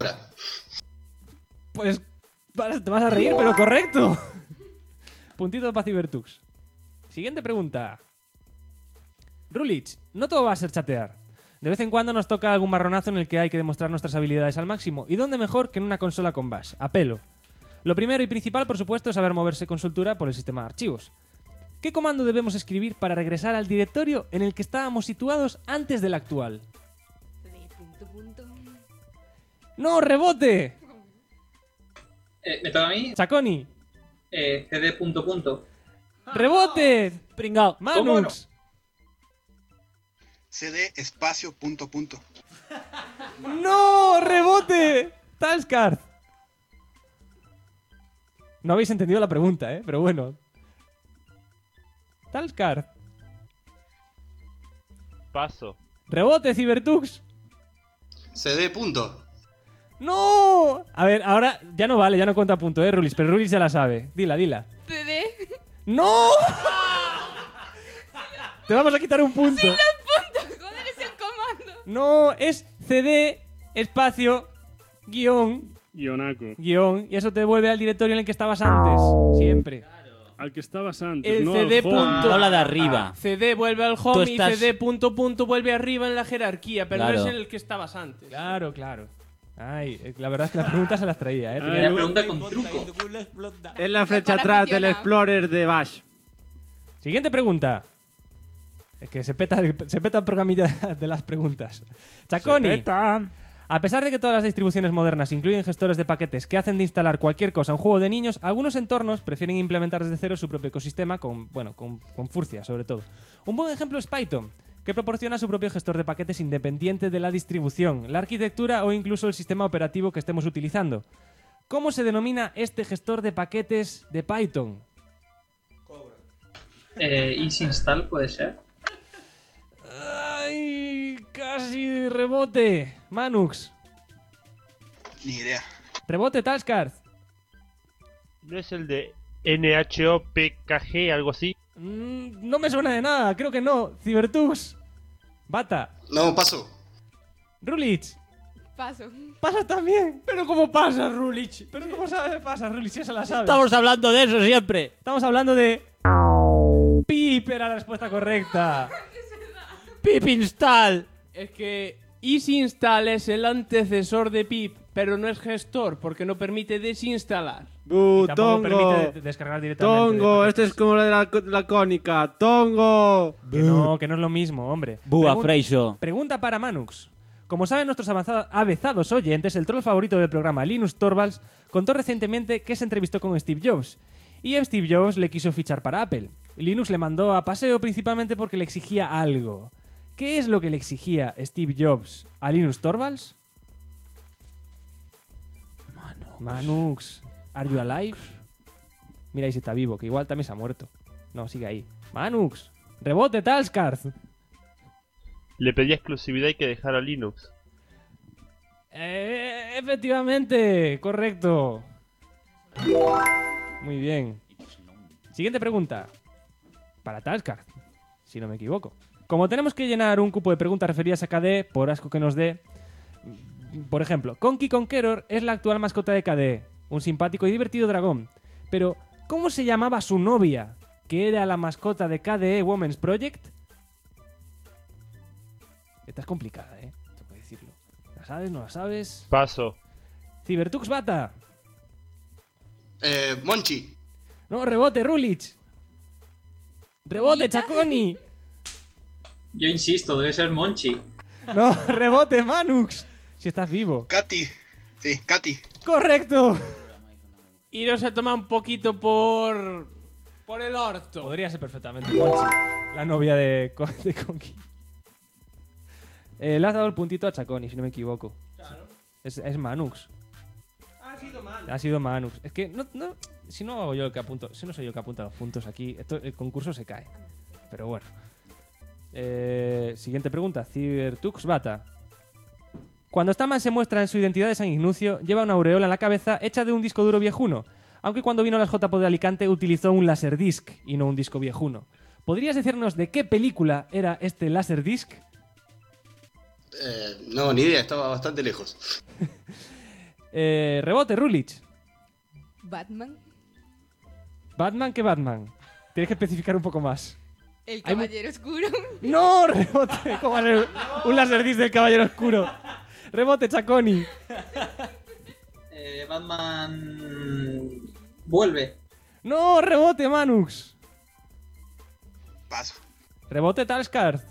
Pues te vas a reír, pero correcto. Puntito para Cybertux. Siguiente pregunta. Rulich, no todo va a ser chatear. De vez en cuando nos toca algún marronazo en el que hay que demostrar nuestras habilidades al máximo. ¿Y dónde mejor que en una consola con Bash? A pelo. Lo primero y principal, por supuesto, es saber moverse con soltura por el sistema de archivos. ¿Qué comando debemos escribir para regresar al directorio en el que estábamos situados antes del actual? ¡No, rebote! ¿Me toca a mí? Chaconi. CD ... ¡Rebote! Pringao. Manux. CD espacio ... ¡No! ¡Rebote! Talskart. No habéis entendido la pregunta, pero bueno. Talskart. Paso. Rebote, Cybertux. CD . ¡No! A ver, ahora ya no vale, ya no cuenta punto, Rulis, pero Rulis ya la sabe. Dila. CD. ¡No! Te vamos a quitar un punto. ¡Sí, los puntos! ¡Joder, es el comando! No, es CD espacio guión. Guión. Y eso te devuelve al directorio en el que estabas antes. Siempre. Al que estabas antes, El no CD al home. punto. No la de arriba. CD vuelve al Tú home estás- y CD ... vuelve arriba en la jerarquía, pero Claro. no es en el que estabas antes. Claro. Ay, la verdad es que las preguntas se las traía, Una pregunta con truco. Es la flecha atrás del Explorer de Bash. Siguiente pregunta. Es que se peta el programilla de las preguntas. Chaconi. A pesar de que todas las distribuciones modernas incluyen gestores de paquetes que hacen de instalar cualquier cosa un juego de niños, algunos entornos prefieren implementar desde cero su propio ecosistema con furcia, sobre todo. Un buen ejemplo es Python, que proporciona su propio gestor de paquetes independiente de la distribución, la arquitectura o incluso el sistema operativo que estemos utilizando. ¿Cómo se denomina este gestor de paquetes de Python? Easy Install puede ser. ¡Ay! Casi rebote. Manux. Ni idea. Rebote, Talskart. ¿No es el de NHOPKG, algo así? No me suena de nada, creo que no. Cybertux. Bata. No, paso. Rulich. Paso. Pasa también. Pero ¿cómo pasa, Rulich? Pero ¿cómo pasa, Rulich? Ya se la sabe. Estamos hablando de eso siempre. Estamos hablando de... Pip era la respuesta correcta. Pip install. Es que Easy Install es el antecesor de pip, pero no es gestor porque no permite desinstalar. Y tampoco Tongo. permite descargar directamente. Tongo, este es como la de la cónica. Tongo. Que no es lo mismo, hombre. Búa, Freixo. Pregunta para Manux. Como saben nuestros avezados oyentes, el troll favorito del programa, Linus Torvalds, contó recientemente que se entrevistó con Steve Jobs. Y Steve Jobs le quiso fichar para Apple. Linus le mandó a paseo principalmente porque le exigía algo. ¿Qué es lo que le exigía Steve Jobs a Linus Torvalds? Manux. ¿Are you alive? Mira ahí si está vivo, que igual también se ha muerto. No, sigue ahí. Manux. Rebote, Talskart. Le pedía exclusividad y que dejara Linux. Efectivamente, correcto. Muy bien. Siguiente pregunta. Para Talskart, si no me equivoco. Como tenemos que llenar un cupo de preguntas referidas a KDE, por asco que nos dé... Por ejemplo, Conky Conqueror es la actual mascota de KDE, un simpático y divertido dragón. Pero, ¿cómo se llamaba su novia, que era la mascota de KDE Women's Project? Esta es complicada, tengo que decirlo. ¿La sabes? ¿No la sabes? Paso. Cybertux Bata. Monchi. No, rebote, Rulich. Rebote, Chaconi. Yo insisto, debe ser Monchi. No, rebote, Manux. Si estás vivo. Katy. Sí, Katy. ¡Correcto! Y no se toma un poquito por el orto. Podría ser perfectamente Monchi, la novia de Conky. Le has dado el puntito a Chaconi, si no me equivoco. Claro. Es Manux. Ha sido Manux. Es que si no hago yo el que apunto, si no soy yo el que apunta los puntos aquí, el concurso se cae. Pero bueno. Siguiente pregunta. Cybertux Bata. Cuando Staman se muestra en su identidad de San Ignacio, lleva una aureola en la cabeza hecha de un disco duro viejuno. aunque cuando vino a las JPod de Alicante utilizó un Laserdisc y no un disco viejuno. ¿Podrías decirnos de qué película era este Laserdisc? No, ni idea, estaba bastante lejos. Rebote, Rulich. Batman. ¿Batman qué Batman? Tienes que especificar un poco más. El Caballero Oscuro. ¡No! Rebote. ¿Cómo va a ser un Laserdisc del Caballero Oscuro? Rebote, Chaconi. Batman vuelve. ¡No! Rebote, Manux. Paso. Rebote, Talskar.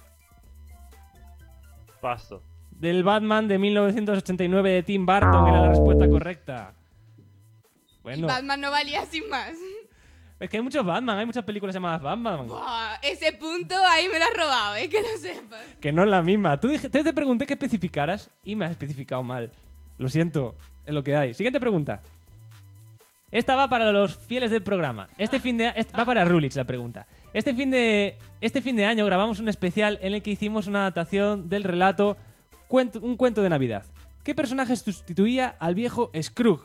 Paso. Del Batman de 1989 de Tim Burton era la respuesta correcta. Bueno, Batman no valía sin más. es que hay muchos Batman, hay muchas películas llamadas Batman. Buah, ese punto ahí me lo has robado, que lo sepas. Que no es la misma. Te pregunté que especificaras y me has especificado mal. Lo siento, es lo que hay. Siguiente pregunta. Esta va para los fieles del programa. Va para Rulich la pregunta. Este fin de año grabamos un especial en el que hicimos una adaptación del relato Un cuento de Navidad. ¿Qué personaje sustituía al viejo Scrooge?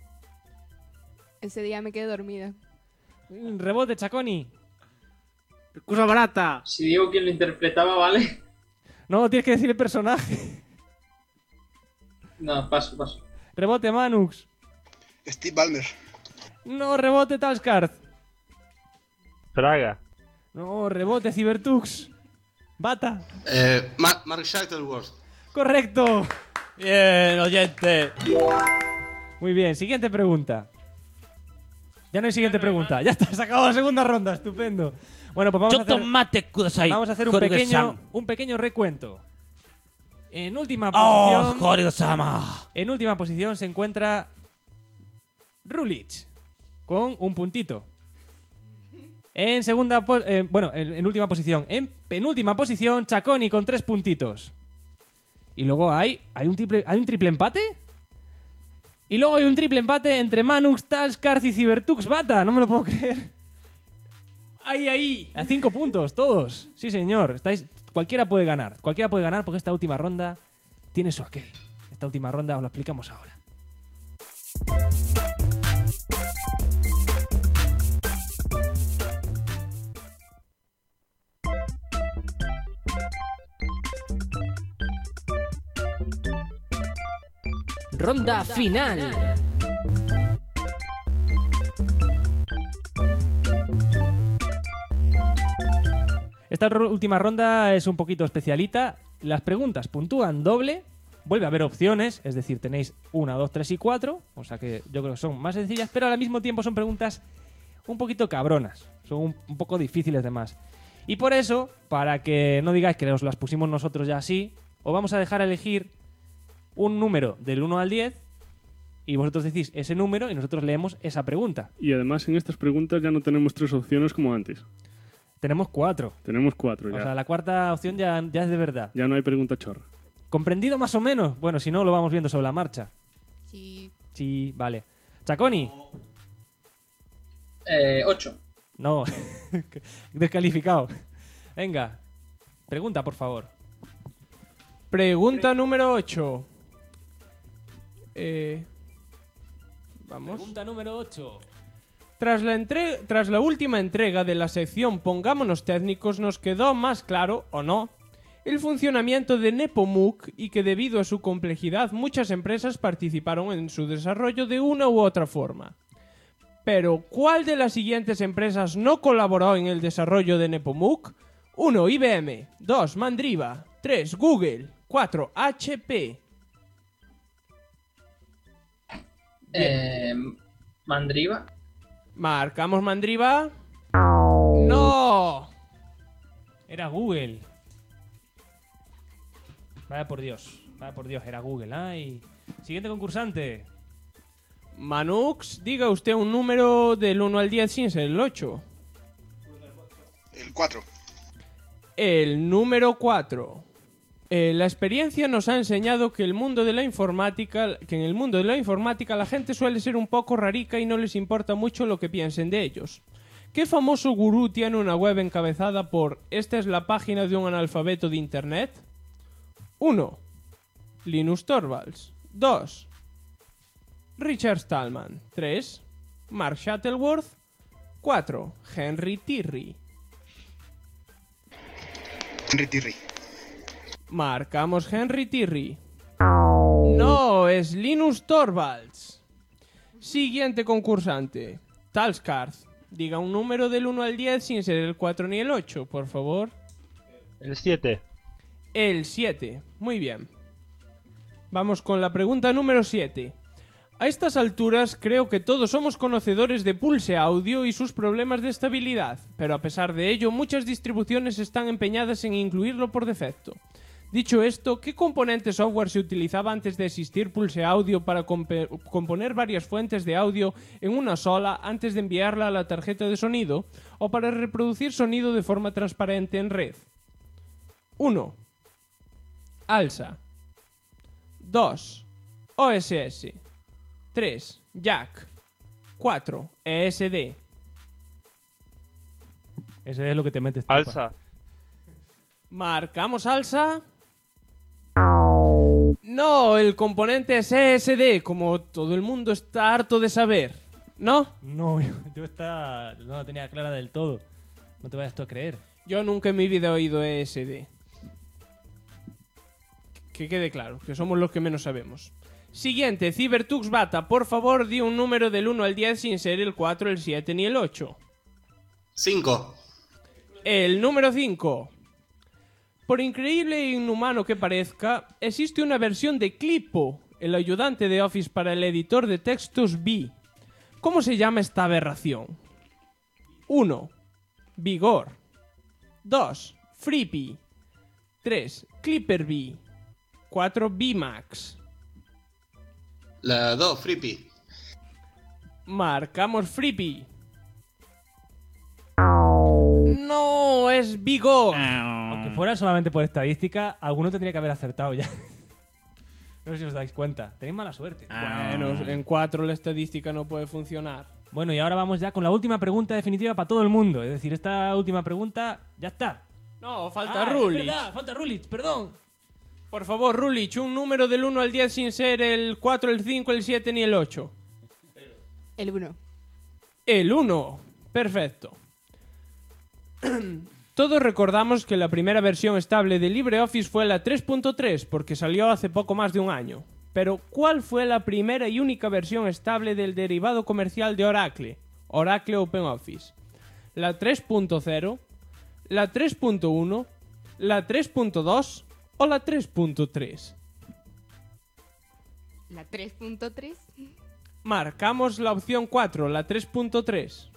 Ese día me quedé dormida. Rebote, Chaconi. Cosa barata. Si digo quién lo interpretaba, ¿vale? No, tienes que decir el personaje. No, paso. Rebote, Manux. Steve Ballmer. No, rebote, Talskar. Praga. No, rebote, Cybertux. Bata. Mark Shuttleworth. Correcto. Bien, oyente. Muy bien, siguiente pregunta. Ya no hay siguiente pregunta. Ya está, se acabó la segunda ronda. Estupendo. Bueno, pues vamos a hacer un pequeño recuento. En última posición... En última posición se encuentra Rulich con un puntito. En última posición. En penúltima posición, Chaconi con 3 puntitos. Y luego hay un triple empate. Y luego hay un triple empate entre Manux, Talskar y Cybertux Bata. No me lo puedo creer. Ahí. A 5 puntos, todos. Sí, señor. Cualquiera puede ganar. Cualquiera puede ganar porque esta última ronda tiene su aquel. Esta última ronda os lo explicamos ahora. Ronda final. Esta última ronda es un poquito especialita. Las preguntas puntúan doble. Vuelve a haber opciones, es decir, tenéis 1, 2, 3 y 4. O sea que yo creo que son más sencillas, pero al mismo tiempo son preguntas un poquito cabronas. Son un poco difíciles de más. Y por eso, para que no digáis que os las pusimos nosotros ya así, os vamos a dejar elegir un número del 1 al 10 y vosotros decís ese número y nosotros leemos esa pregunta. Y además en estas preguntas ya no tenemos 3 opciones como antes. Tenemos 4. Tenemos 4 ya. O sea, la cuarta opción ya es de verdad. Ya no hay pregunta chorra. ¿Comprendido más o menos? Bueno, si no, lo vamos viendo sobre la marcha. Sí. Sí, vale. Chaconi. 8. No. Descalificado. Venga. Pregunta, por favor. Pregunta número 8. Vamos. Pregunta número 8. Tras la última entrega de la sección Pongámonos Técnicos, nos quedó más claro, o no, el funcionamiento de Nepomuk y que debido a su complejidad muchas empresas participaron en su desarrollo de una u otra forma. Pero, ¿cuál de las siguientes empresas no colaboró en el desarrollo de Nepomuk? 1. IBM. 2. Mandriva. 3. Google. 4. HP. Mandriva. Marcamos Mandriva. ¡No! Era Google. Vaya por Dios, era Google. Ay. Siguiente concursante. Manux, diga usted un número del 1 al 10 sin ser el 8. El 4. El número 4. La experiencia nos ha enseñado que en el mundo de la informática la gente suele ser un poco rarica y no les importa mucho lo que piensen de ellos. ¿Qué famoso gurú tiene una web encabezada por "Esta es la página de un analfabeto de internet"? 1. Linus Torvalds. 2. Richard Stallman. 3. Mark Shuttleworth. 4. Henry Tirri. Henry Tirri. Marcamos Henry Tirri. No, es Linus Torvalds. Siguiente concursante. Talskard. Diga un número del 1 al 10 sin ser el 4 ni el 8, por favor. El 7. El 7. Muy bien. Vamos con la pregunta número 7. A estas alturas creo que todos somos conocedores de Pulse Audio y sus problemas de estabilidad, pero a pesar de ello muchas distribuciones están empeñadas en incluirlo por defecto. Dicho esto, ¿qué componente software se utilizaba antes de existir Pulse Audio para componer varias fuentes de audio en una sola antes de enviarla a la tarjeta de sonido o para reproducir sonido de forma transparente en red? 1. ALSA. 2. OSS. 3. Jack. 4. ESD. Ese es lo que te metes. Alsa. Marcamos ALSA. No, el componente es ESD, como todo el mundo está harto de saber. ¿No? No, yo no la tenía clara del todo. No te vayas tú a creer. Yo nunca en mi vida he oído ESD. Que quede claro, que somos los que menos sabemos. Siguiente, Cybertux Bata, por favor, di un número del 1 al 10 sin ser el 4, el 7 ni el 8. 5. El número 5. Por increíble e inhumano que parezca, existe una versión de Clippo, el ayudante de Office para el editor de textos B. ¿Cómo se llama esta aberración? 1. Vigor. 2. Freepy. 3. Clipper-B. 4. B-Max. La 2, Freepy. Marcamos Freepy. No, es Vigor. Aunque fuera solamente por estadística, alguno tendría que haber acertado ya. No sé si os dais cuenta. Tenéis mala suerte. Bueno, en 4 la estadística no puede funcionar. Bueno, y ahora vamos ya con la última pregunta definitiva para todo el mundo. Es decir, esta última pregunta ya está. No, falta Rulich. Es verdad, falta Rulich, perdón. Por favor, Rulich, un número del 1 al 10 sin ser el 4, el 5, el 7 ni el 8. El 1. El 1. Perfecto. Todos recordamos que la primera versión estable de LibreOffice fue la 3.3 porque salió hace poco más de un año. Pero, ¿cuál fue la primera y única versión estable del derivado comercial de Oracle? Oracle OpenOffice. ¿La 3.0? ¿La 3.1? ¿La 3.2? ¿O la 3.3? ¿La 3.3? Marcamos la opción 4, la 3.3.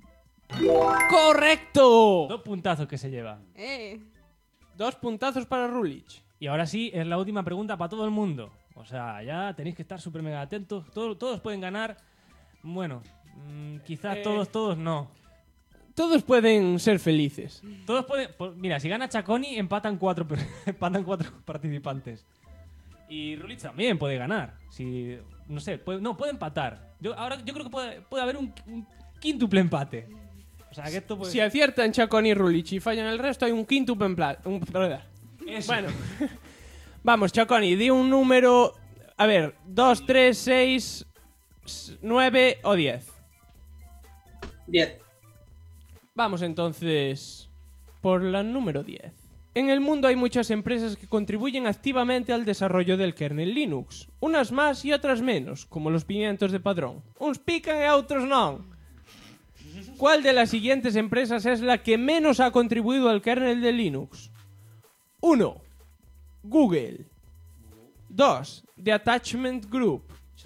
¡Correcto! 2 puntazos que se lleva. 2 puntazos para Rulich. Y ahora sí, es la última pregunta para todo el mundo. O sea, ya tenéis que estar súper mega atentos. Todos pueden ganar. Bueno, quizás todos no. Todos pueden ser felices. Todos pueden... Mira, si gana Chaconi, empatan 4 participantes. Y Rulich también puede ganar. Si, no sé, puede empatar. Yo creo que puede haber un quíntuple empate. O sea, que esto puede... Si aciertan Chaconi y Rulich y fallan el resto, hay un quíntuple empate. Bueno. Vamos, Chaconi, di un número... A ver, 2, 3, 6, 9 o 10. 10. Vamos entonces por la número 10. En el mundo hay muchas empresas que contribuyen activamente al desarrollo del kernel Linux. Unas más y otras menos, como los pimientos de Padrón. Uns pican e outros non. ¿Cuál de las siguientes empresas es la que menos ha contribuido al kernel de Linux? 1. Google. 2. The Attachment Group.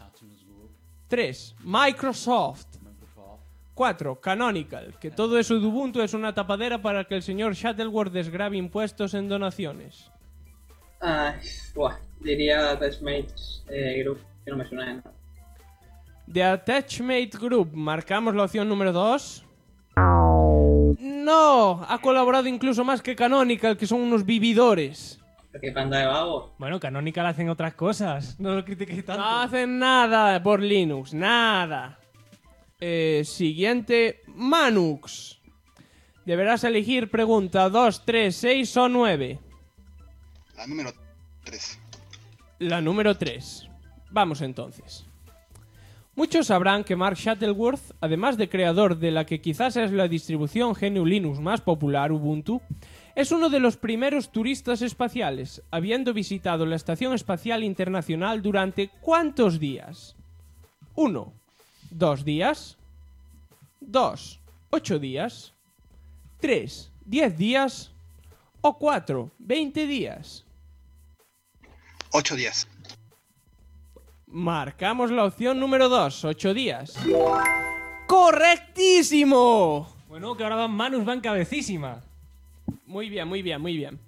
3. Microsoft. 4. Canonical, que todo eso de Ubuntu es una tapadera para que el señor Shuttleworth desgrabe impuestos en donaciones. Diría Attachmates Group, que no me suena de nada. The Attachmate Group, marcamos la opción número 2. No, ha colaborado incluso más que Canonical, que son unos vividores. ¿Qué panda de vago? Bueno, Canonical hacen otras cosas, no lo critiquéis tanto. No hacen nada por Linux, nada. Siguiente, Manux. Deberás elegir pregunta 2, 3, 6 o 9. La número 3. La número 3. Vamos entonces. Muchos sabrán que Mark Shuttleworth, además de creador de la que quizás es la distribución GNU Linux más popular, Ubuntu, es uno de los primeros turistas espaciales, habiendo visitado la Estación Espacial Internacional durante ¿cuántos días? 1. 2 días. 2. 8 días. 3. 10 días. O 4. 20 días. 8 días. Marcamos la opción número 2, 8 días. ¡Correctísimo! Bueno, que ahora Manus va en cabecísima. Muy bien, muy bien, muy bien.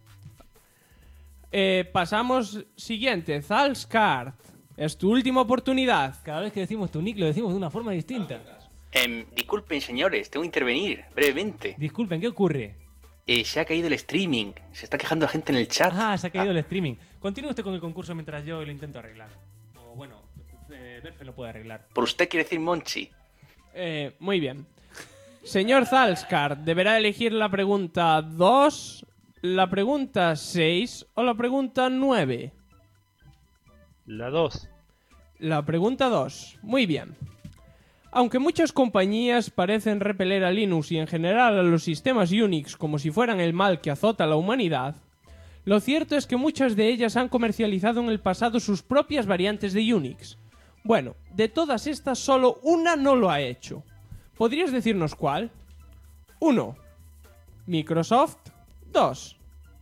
Pasamos siguiente, Zalskard. Es tu última oportunidad. Cada vez que decimos tu nick lo decimos de una forma distinta. Disculpen, señores, tengo que intervenir brevemente. Disculpen, ¿qué ocurre? Se ha caído el streaming. Se está quejando la gente en el chat. Ah, se ha caído el streaming. Continúe usted con el concurso mientras yo lo intento arreglar. O bueno, Berfe lo puede arreglar. Por usted quiere decir Monchi. Muy bien. Señor Zalskard, deberá elegir la pregunta 2, la pregunta 6 o la pregunta 9. La 2. La pregunta 2. Muy bien. Aunque muchas compañías parecen repeler a Linux y en general a los sistemas Unix como si fueran el mal que azota a la humanidad, lo cierto es que muchas de ellas han comercializado en el pasado sus propias variantes de Unix. Bueno, de todas estas solo una no lo ha hecho. ¿Podrías decirnos cuál? 1. Microsoft. 2.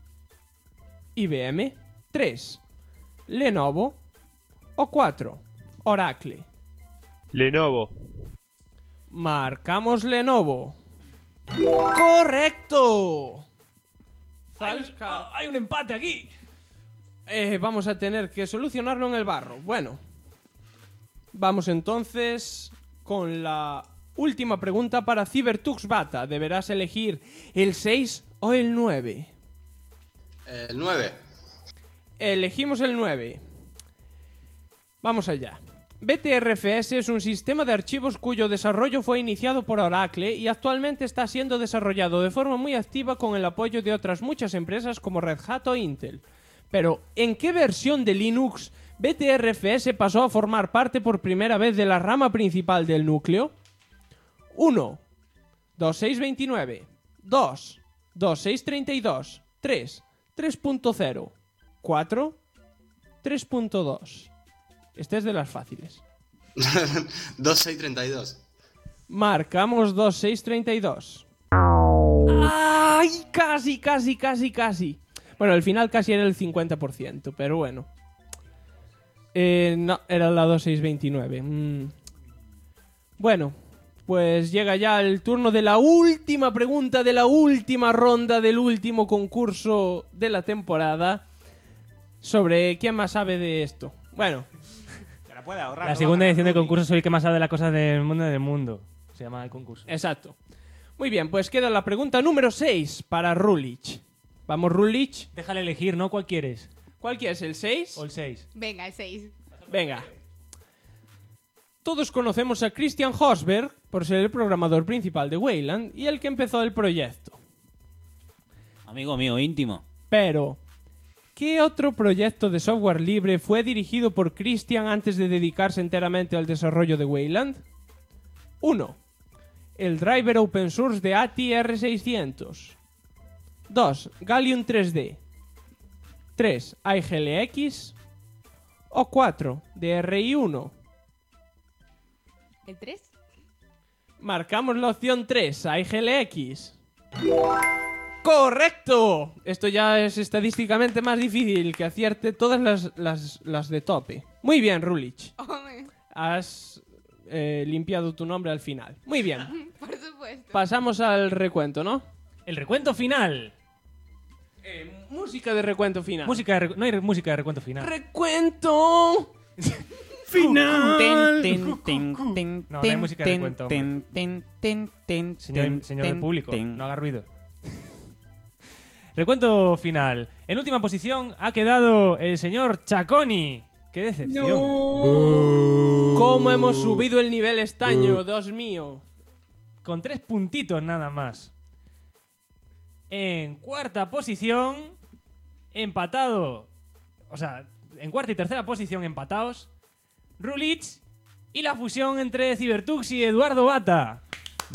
IBM. 3. Lenovo. O 4. Oracle. Lenovo. Marcamos Lenovo. ¡Correcto! Hay un empate aquí. Vamos a tener que solucionarlo en el barro. Bueno. Vamos entonces con la última pregunta para Cybertux Bata. Deberás elegir el 6 o el 9. El 9. Elegimos el 9. Vamos allá. BTRFS es un sistema de archivos cuyo desarrollo fue iniciado por Oracle y actualmente está siendo desarrollado de forma muy activa con el apoyo de otras muchas empresas como Red Hat o Intel. Pero, ¿en qué versión de Linux BTRFS pasó a formar parte por primera vez de la rama principal del núcleo? 1. 2629. 2. 2632. 3. 3.0. 4. 3.2. Este es de las fáciles. 2632. Marcamos 2632. ¡Ay! Casi. Bueno, al final casi era el 50%, pero bueno. No, era la 2629. Bueno, pues llega ya el turno de la última pregunta de la última ronda del último concurso de la temporada. Sobre quién más sabe de esto. Bueno. La segunda edición del concurso soy el que más sabe de las cosas del mundo. Se llama el concurso. Exacto. Muy bien, pues queda la pregunta número 6 para Rulich. Vamos, Rulich. Déjale elegir, ¿no? ¿Cuál quieres? ¿Cuál quieres? ¿El 6? ¿O el 6? Venga, el 6. Venga. Todos conocemos a Christian Hosberg por ser el programador principal de Wayland y el que empezó el proyecto. Amigo mío íntimo. Pero, ¿qué otro proyecto de software libre fue dirigido por Christian antes de dedicarse enteramente al desarrollo de Wayland? 1. El driver open source de ATI R600. 2. Gallium 3D. 3. IGLX. O 4. DRI1. ¿El 3? Marcamos la opción 3, IGLX. ¡Correcto! Esto ya es estadísticamente más difícil, que acierte todas las de tope. Muy bien, Rulich. Has limpiado tu nombre al final. Muy bien. Por supuesto. Pasamos al recuento, ¿no? El recuento final. Música de recuento final. No hay música de recuento final. ¡Recuento! ¡Final! No hay música de recuento. Señor del público, no haga ruido. Recuento final. En última posición ha quedado el señor Chaconi. ¡Qué decepción! ¿Cómo hemos subido el nivel este año, Dios mío? Con 3 puntitos nada más. En cuarta posición, empatado. O sea, en cuarta y tercera posición empatados, Rulich Y la fusión entre Cybertux y Eduardo Bata.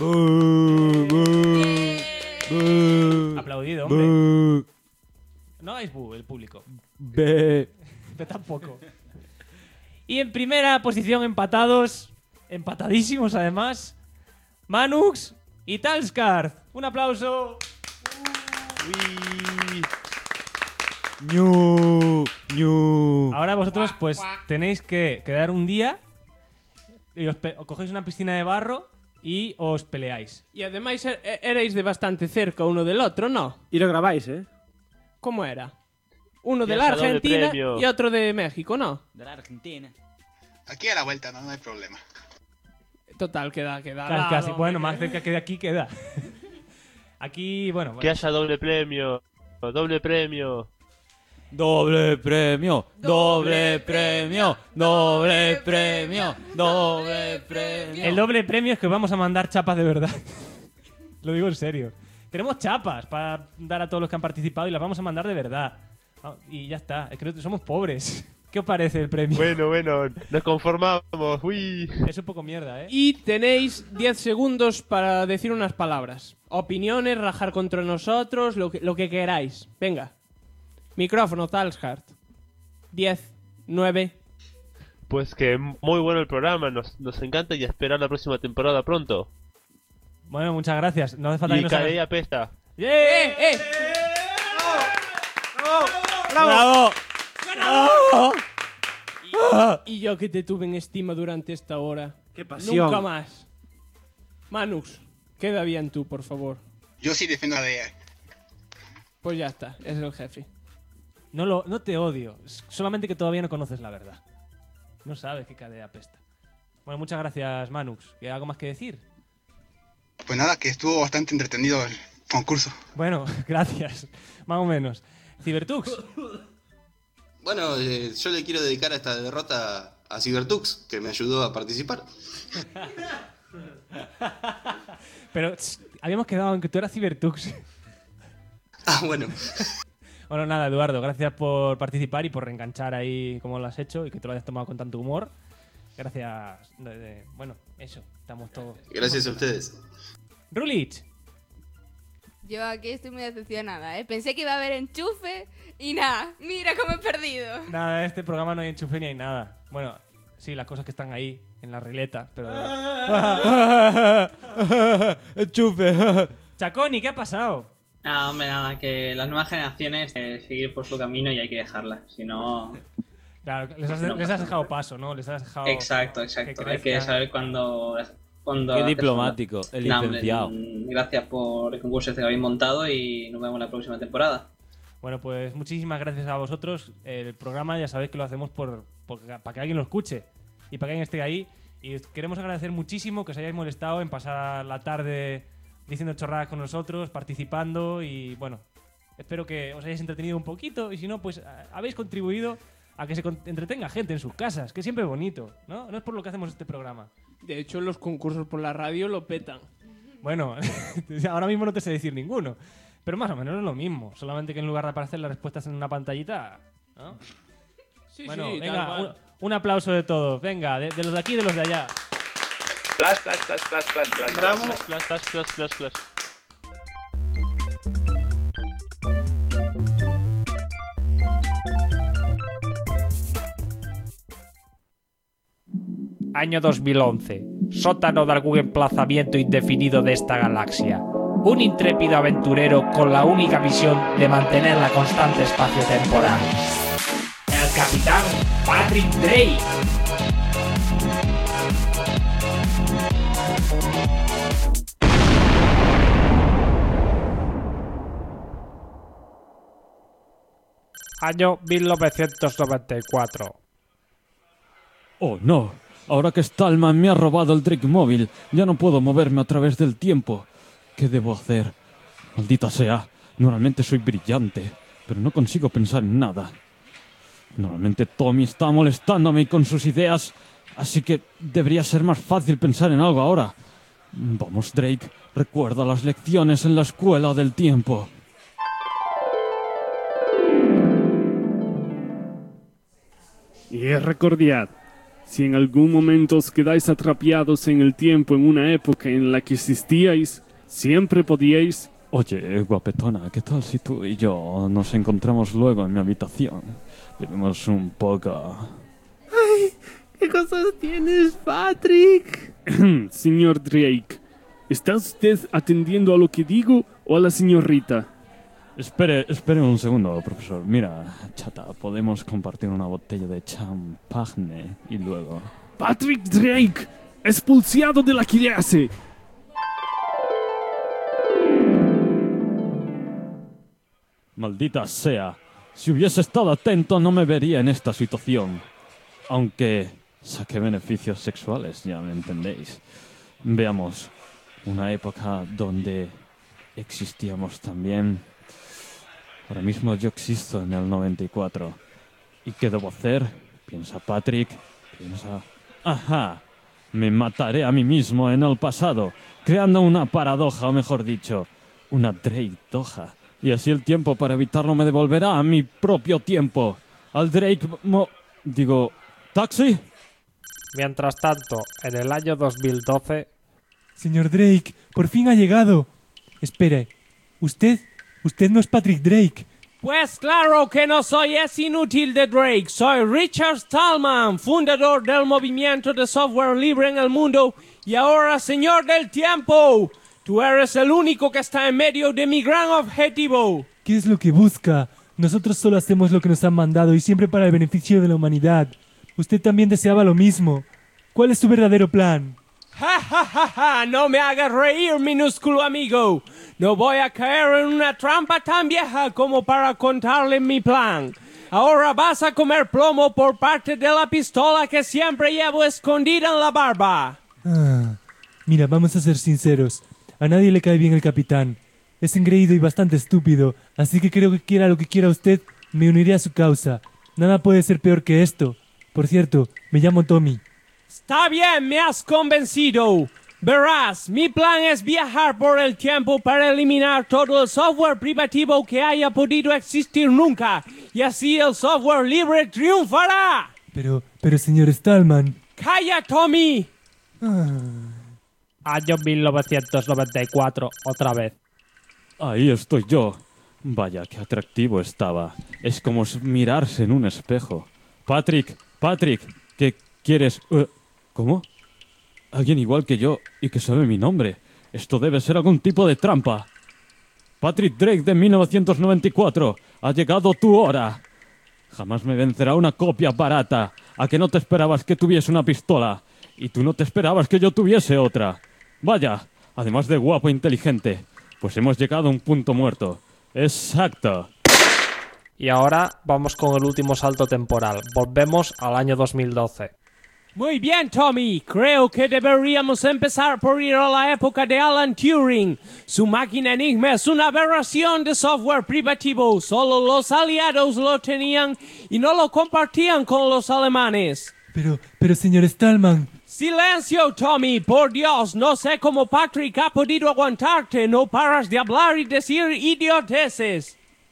Aplaudido, hombre. No hagáis bu, el público. Yo tampoco. Y en primera posición empatados, empatadísimos además, Manux y Talskar. Un aplauso. Ahora vosotros pues tenéis que quedar un día y os cogéis una piscina de barro y os peleáis. Y además erais de bastante cerca uno del otro, ¿no? Y lo grabáis, ¿eh? ¿Cómo era? Uno de la Argentina y otro de México, ¿no? De la Argentina. Aquí a la vuelta, no hay problema. Total, queda. Casi, bueno, más cerca que de aquí queda. Aquí, bueno. Que haya doble premio. Doble premio. Doble premio, doble premio, doble premio, doble premio. El doble premio es que os vamos a mandar chapas de verdad. Lo digo en serio. Tenemos chapas para dar a todos los que han participado y las vamos a mandar de verdad. Y ya está. Es que somos pobres. ¿Qué os parece el premio? Bueno, nos conformamos. Uy. Es un poco mierda, ¿eh? Y tenéis 10 segundos para decir unas palabras. Opiniones, rajar contra nosotros, lo que queráis. Venga. Micrófono, Talshart. 10, 9. Pues que muy bueno el programa, nos encanta y esperar la próxima temporada pronto. Bueno, muchas gracias. No hace falta y que nos Cadey apesta. ¡Bravo! ¡Bravo! Y yo que te tuve en estima durante esta hora. ¡Qué pasión! Nunca más. Manux, queda bien tú, por favor. Yo sí defiendo a DE. Pues ya está, es el jefe. No te odio, solamente que todavía no conoces la verdad. No sabes que Cadea apesta. Bueno, muchas gracias, Manux. ¿Hay algo más que decir? Pues nada, que estuvo bastante entretenido el concurso. Bueno, gracias. Más o menos. Cybertux. Bueno, yo le quiero dedicar esta derrota a Cybertux, que me ayudó a participar. Pero habíamos quedado en que tú eras Cybertux. Ah, bueno. Bueno, nada, Eduardo, gracias por participar y por reenganchar ahí como lo has hecho y que te lo hayas tomado con tanto humor. Gracias. Bueno, eso, estamos todos. Gracias a ustedes. Rulich. Yo aquí estoy muy decepcionada, ¿eh? Pensé que iba a haber enchufe y nada, mira cómo he perdido. Nada, en este programa no hay enchufe ni hay nada. Bueno, sí, las cosas que están ahí, en la regleta, pero... ¡Enchufe! Chaconi, ¿qué ha pasado? Nada, hombre, nada, que las nuevas generaciones seguir por su camino y hay que dejarlas, si no... Claro, les has dejado paso, ¿no? Les has dejado... Exacto. Hay que saber cuándo Qué diplomático, el licenciado. Gracias por el concurso que habéis montado y nos vemos la próxima temporada. Bueno, pues muchísimas gracias a vosotros. El programa ya sabéis que lo hacemos para que alguien lo escuche y para que alguien esté ahí. Y queremos agradecer muchísimo que os hayáis molestado en pasar la tarde diciendo chorradas con nosotros, participando y bueno, espero que os hayáis entretenido un poquito y si no, pues habéis contribuido a que se entretenga gente en sus casas, que siempre es bonito, ¿no? No es por lo que hacemos este programa. De hecho, los concursos por la radio lo petan. Bueno, ahora mismo no te sé decir ninguno, pero más o menos es lo mismo, solamente que en lugar de aparecer las respuestas en una pantallita, ¿no? Sí, bueno, sí, venga, un aplauso de todos, venga, de los de aquí y de los de allá. Flash, flash, flash, flash, flash, flash. Bravo. Flash, flash, flash, flash, flash. Año 2011. Sótano de algún emplazamiento indefinido de esta galaxia. Un intrépido aventurero con la única misión de mantener la constante espacio-temporal. El Capitán Patrick Drake. Año 1994. Oh no, ahora que Stallman me ha robado el Drake móvil, ya no puedo moverme a través del tiempo. ¿Qué debo hacer? Maldita sea, normalmente soy brillante, pero no consigo pensar en nada. Normalmente Tommy está molestándome con sus ideas, así que debería ser más fácil pensar en algo ahora. Vamos, Drake, recuerda las lecciones en la escuela del tiempo. Y recordiad, Si en algún momento os quedáis atrapados en el tiempo en una época en la que existíais, siempre podíais... Oye, guapetona, ¿qué tal si tú y yo nos encontramos luego en mi habitación? Bebemos un poco. ¡Ay! ¿Qué cosas tienes, Patrick? Señor Drake, ¿está usted atendiendo a lo que digo o a la señorita? Espere un segundo, profesor. Mira, chata, podemos compartir una botella de champagne y luego... ¡Patrick Drake! ¡Expulsado de la clase! Maldita sea. Si hubiese estado atento no me vería en esta situación. Aunque saqué beneficios sexuales, ya me entendéis. Veamos, una época donde existíamos también. Ahora mismo yo existo en el 94. ¿Y qué debo hacer? Piensa Patrick, piensa... ¡Ajá! Me mataré a mí mismo en el pasado, creando una paradoja, o mejor dicho, una Drake-doja. Y así el tiempo para evitarlo me devolverá a mi propio tiempo. Al Drake... ¿Taxi? Mientras tanto, en el año 2012... Señor Drake, por fin ha llegado. Espere, ¿usted no es Patrick Drake? Pues claro que no soy, es inútil de Drake. Soy Richard Stallman, fundador del movimiento de software libre en el mundo y ahora señor del tiempo. Tú eres el único que está en medio de mi gran objetivo. ¿Qué es lo que busca? Nosotros solo hacemos lo que nos han mandado y siempre para el beneficio de la humanidad. Usted también deseaba lo mismo. ¿Cuál es su verdadero plan? ¡Ja, ja, ja, ja! No me hagas reír, minúsculo amigo. No voy a caer en una trampa tan vieja como para contarle mi plan. Ahora vas a comer plomo por parte de la pistola que siempre llevo escondida en la barba. Mira, vamos a ser sinceros. A nadie le cae bien el capitán. Es engreído y bastante estúpido, así que creo que quiera lo que quiera usted, me uniré a su causa. Nada puede ser peor que esto. Por cierto, me llamo Tommy. Está bien, me has convencido. Verás, mi plan es viajar por el tiempo para eliminar todo el software privativo que haya podido existir nunca, y así el software libre triunfará. Pero señor Stallman... ¡Calla, Tommy! Año 1994, otra vez. Ahí estoy yo. Vaya, qué atractivo estaba. Es como mirarse en un espejo. Patrick, ¿qué quieres? ¿Cómo? Alguien igual que yo y que sabe mi nombre. Esto debe ser algún tipo de trampa. Patrick Drake de 1994. Ha llegado tu hora. Jamás me vencerá una copia barata. ¿A que no te esperabas que tuviese una pistola? Y tú no te esperabas que yo tuviese otra. Vaya, además de guapo e inteligente. Pues hemos llegado a un punto muerto. Exacto. Y ahora vamos con el último salto temporal. Volvemos al año 2012. Muy bien, Tommy. Creo que deberíamos empezar por ir a la época de Alan Turing. Su máquina Enigma es una aberración de software privativo. Solo los aliados lo tenían y no lo compartían con los alemanes. Pero señor Stallman... ¡Silencio, Tommy! Por Dios, no sé cómo Patrick ha podido aguantarte. No paras de hablar y decir idioteces.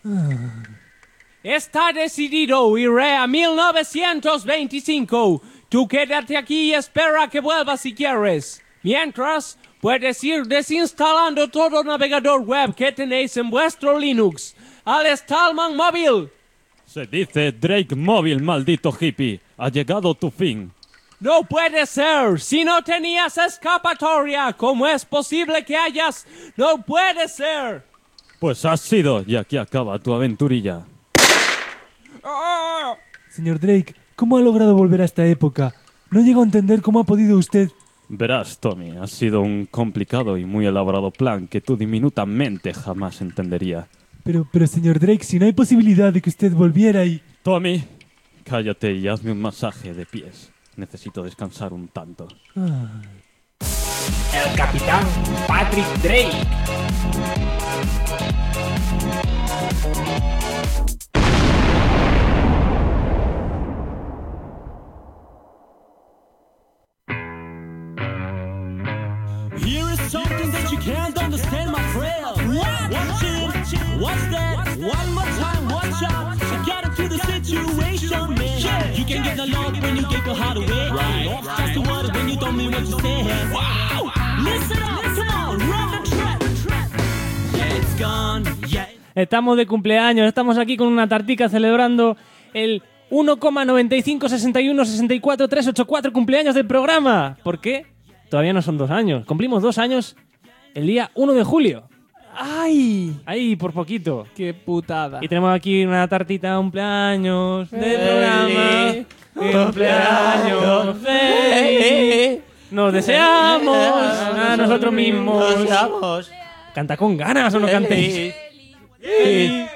Está decidido. Iré a 1925. Tú quédate aquí y espera que vuelva si quieres. Mientras, puedes ir desinstalando todo navegador web que tenéis en vuestro Linux. ¡Al Stallman móvil! Se dice Drake móvil, maldito hippie. Ha llegado tu fin. ¡No puede ser! ¡Si no tenías escapatoria! ¿Cómo es posible que hayas...? ¡No puede ser! Pues has sido, y aquí acaba tu aventurilla. Señor Drake, ¿cómo ha logrado volver a esta época? No llego a entender cómo ha podido usted... Verás, Tommy, ha sido un complicado y muy elaborado plan que tu diminuta mente jamás entendería. Pero señor Drake, si no hay posibilidad de que usted volviera y... Tommy, cállate y hazme un masaje de pies. Necesito descansar un tanto. El capitán Patrick Drake. Here is something that you can't understand, my friend. Watch it, watch that, one more time, watch out. I got into the situation, man. You can get the love when you get your heart away. Right. Just the word when you don't mean what you say. Wow. Listen up, come on, run the track. Yeah, it's gone, yeah. Estamos de cumpleaños, estamos aquí con una tartica celebrando el 1,956164,384 cumpleaños del programa. ¿Por qué? Todavía no son 2 años. Cumplimos 2 años el día 1 de julio. ¡Ay! ¡Ay, por poquito! ¡Qué putada! Y tenemos aquí una tartita de cumpleaños del programa. ¡Cumpleaños feliz! Nos deseamos a nosotros mismos. Canta con ganas o no cantéis. ¡Bien!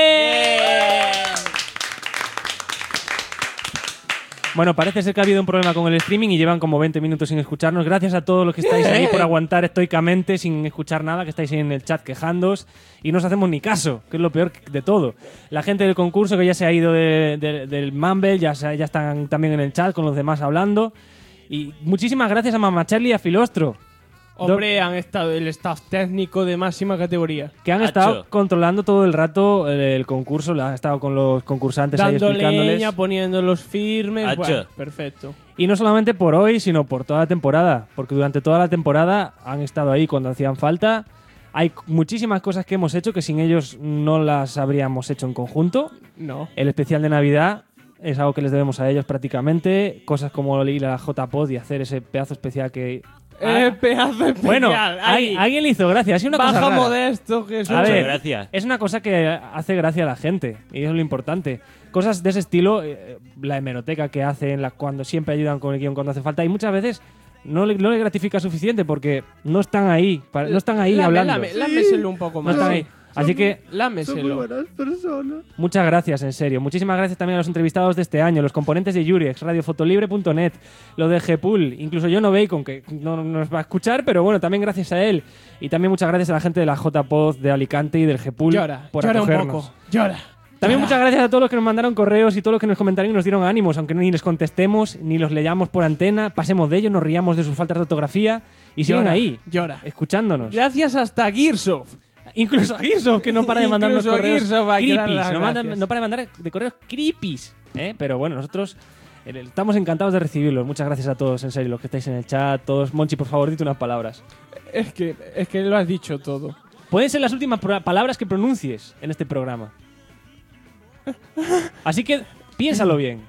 Bueno, parece ser que ha habido un problema con el streaming y llevan como 20 minutos sin escucharnos. Gracias a todos los que estáis ahí por aguantar estoicamente sin escuchar nada, que estáis ahí en el chat quejándoos y no os hacemos ni caso, que es lo peor de todo. La gente del concurso que ya se ha ido del Mumble, ya están también en el chat con los demás hablando. Y muchísimas gracias a Mamá Charlie y a Filostro. Hombre, han estado el staff técnico de máxima categoría. Que han estado controlando todo el rato el concurso, han estado con los concursantes ahí dando explicándoles. leña, poniendo los firmes. Bueno, perfecto. Y no solamente por hoy, sino por toda la temporada. Porque durante toda la temporada han estado ahí cuando hacían falta. Hay muchísimas cosas que hemos hecho que sin ellos no las habríamos hecho en conjunto. No. El especial de Navidad es algo que les debemos a ellos prácticamente. Cosas como ir a la JPod y hacer ese pedazo especial que... pedazo especial. Bueno, alguien le hizo gracia. Es una cosa Baja rara. modesto, Jesús. A ver, gracias. es una cosa que hace gracia a la gente y es lo importante. Cosas de ese estilo, la hemeroteca que hacen, cuando siempre ayudan con el guión cuando hace falta y muchas veces no le gratifica suficiente porque no están ahí, hablando. Lámeselo un poco más. No están ahí. Así que lámeselo. Son muy buenas personas. muchas gracias, en serio. Muchísimas gracias también a los entrevistados de este año, los componentes de Yurex, radiofotolibre.net, lo de Gpool, incluso Jono Bacon, que no nos va a escuchar, pero bueno, también gracias a él. Y también muchas gracias a la gente de la JPod de Alicante y del Gpool por llora acogernos. un poco. Llora. También muchas gracias a todos los que nos mandaron correos y todos los que nos comentaron y nos dieron ánimos, aunque ni les contestemos, ni los leyamos por antena, pasemos de ellos, nos riamos de sus faltas de ortografía y siguen ahí, escuchándonos. Gracias hasta Gearsoft. Incluso a Gearsoft, que no para de mandarnos Incluso correos Gearsoft hay que darle creepies. las gracias. No para de mandar de correos creepies. Pero bueno, nosotros estamos encantados de recibirlos. Muchas gracias a todos, en serio, los que estáis en el chat. Todos. Monchi, por favor, dite unas palabras. Es que lo has dicho todo. Pueden ser las últimas palabras que pronuncies en este programa. Así que piénsalo bien.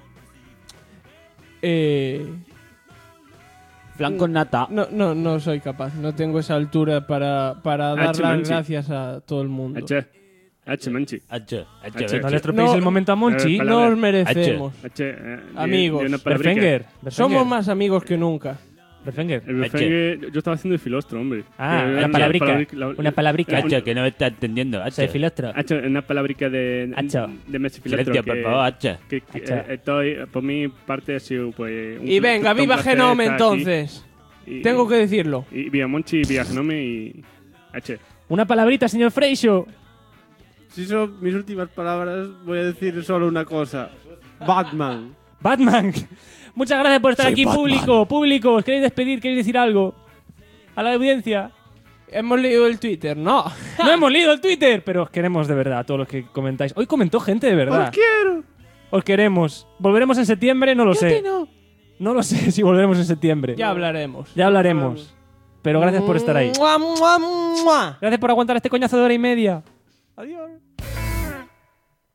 Flan con nata. No soy capaz. No tengo esa altura para dar las gracias a todo el mundo. Manchi. No le estropeéis el momento a Monchi. No os merecemos. Amigos. Berfenger. Somos más amigos que nunca. Berfenger. El Berfenger, yo estaba haciendo de Filostro, hombre. Una palabrica. Una palabrica. Hacho, que no me está entendiendo. Soy Filostro. Una palabrica de Messi Filostro. Silencio, por favor, hacho. Estoy, por mi parte, ha sido pues... Y venga, viva Genome entonces. Tengo que decirlo. Y vía Monchi, vía Genome y... Una palabrita, señor Freixo. Si son mis últimas palabras, voy a decir solo una cosa. Batman. Batman. Muchas gracias por estar aquí, Batman. público. ¿Os queréis despedir? ¿Queréis decir algo? A la audiencia. Hemos leído el Twitter, no. No hemos leído el Twitter, pero os queremos de verdad, a todos los que comentáis. Hoy comentó gente de verdad. Os quiero. Os queremos. ¿Volveremos en septiembre? No lo sé. No lo sé si volveremos en septiembre. Ya hablaremos. Pero gracias por estar ahí. ¡Mua, mua, mua! Gracias por aguantar este coñazo de hora y media. Adiós.